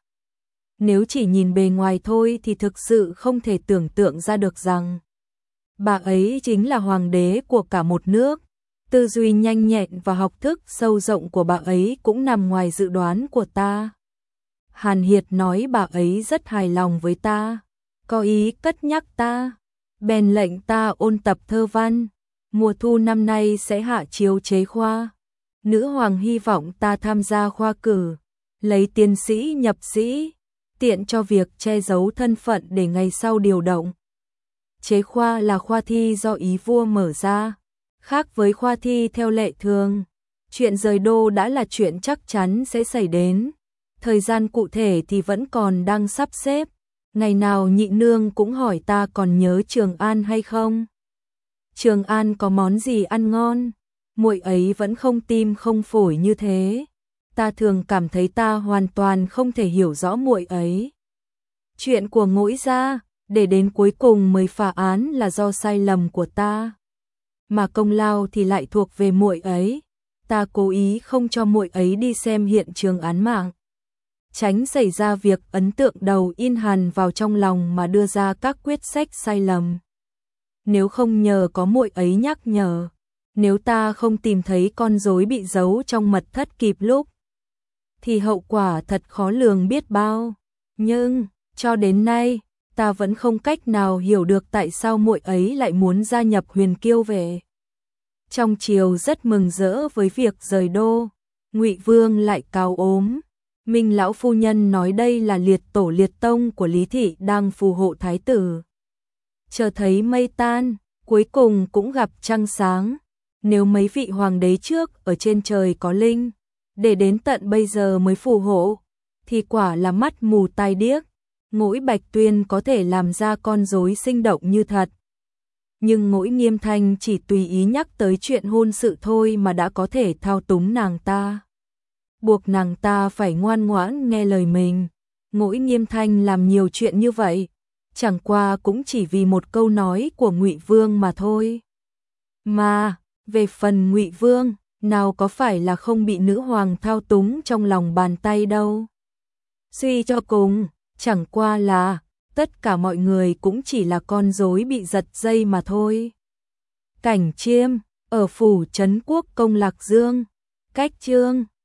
Nếu chỉ nhìn bề ngoài thôi thì thực sự không thể tưởng tượng ra được rằng bà ấy chính là hoàng đế của cả một nước. Tư duy nhanh nhẹn và học thức sâu rộng của bà ấy cũng nằm ngoài dự đoán của ta. Hàn Hiệt nói bà ấy rất hài lòng với ta, có ý cất nhắc ta, bèn lệnh ta ôn tập thơ văn. Mùa thu năm nay sẽ hạ chiếu chế khoa. Nữ hoàng hy vọng ta tham gia khoa cử, lấy tiến sĩ nhập sĩ, tiện cho việc che giấu thân phận để ngày sau điều động. Chế khoa là khoa thi do ý vua mở ra, khác với khoa thi theo lệ thường. Chuyện rời đô đã là chuyện chắc chắn sẽ xảy đến. Thời gian cụ thể thì vẫn còn đang sắp xếp. Ngày nào nhị nương cũng hỏi ta còn nhớ Trường An hay không? Trường An có món gì ăn ngon? Muội ấy vẫn không tim không phổi như thế. Ta thường cảm thấy ta hoàn toàn không thể hiểu rõ muội ấy. Chuyện của Ngũi gia, để đến cuối cùng mới phá án là do sai lầm của ta, mà công lao thì lại thuộc về muội ấy. Ta cố ý không cho muội ấy đi xem hiện trường án mạng, tránh xảy ra việc ấn tượng đầu in hằn vào trong lòng mà đưa ra các quyết sách sai lầm. Nếu không nhờ có muội ấy nhắc nhở, nếu ta không tìm thấy con rối bị giấu trong mật thất kịp lúc, thì hậu quả thật khó lường biết bao. Nhưng cho đến nay, ta vẫn không cách nào hiểu được tại sao muội ấy lại muốn gia nhập Huyền Kiêu về. Trong triều rất mừng rỡ với việc rời đô, Ngụy Vương lại cáo ốm. Minh lão phu nhân nói đây là liệt tổ liệt tông của Lý thị đang phù hộ thái tử. Chờ thấy mây tan, cuối cùng cũng gặp trăng sáng. Nếu mấy vị hoàng đế trước ở trên trời có linh, để đến tận bây giờ mới phù hộ, thì quả là mắt mù tai điếc. Ngũi Bạch Tuyên có thể làm ra con rối sinh động như thật, nhưng Ngũi Nghiêm Thanh chỉ tùy ý nhắc tới chuyện hôn sự thôi mà đã có thể thao túng nàng ta, buộc nàng ta phải ngoan ngoãn nghe lời mình. Ngũi Nghiêm Thanh làm nhiều chuyện như vậy, chẳng qua cũng chỉ vì một câu nói của Ngụy Vương mà thôi. Mà về phần Ngụy Vương, nào có phải là không bị nữ hoàng thao túng trong lòng bàn tay đâu. Suy cho cùng, chẳng qua là tất cả mọi người cũng chỉ là con rối bị giật dây mà thôi. Cảnh Chiêm ở phủ trấn quốc công Lạc Dương, cách chương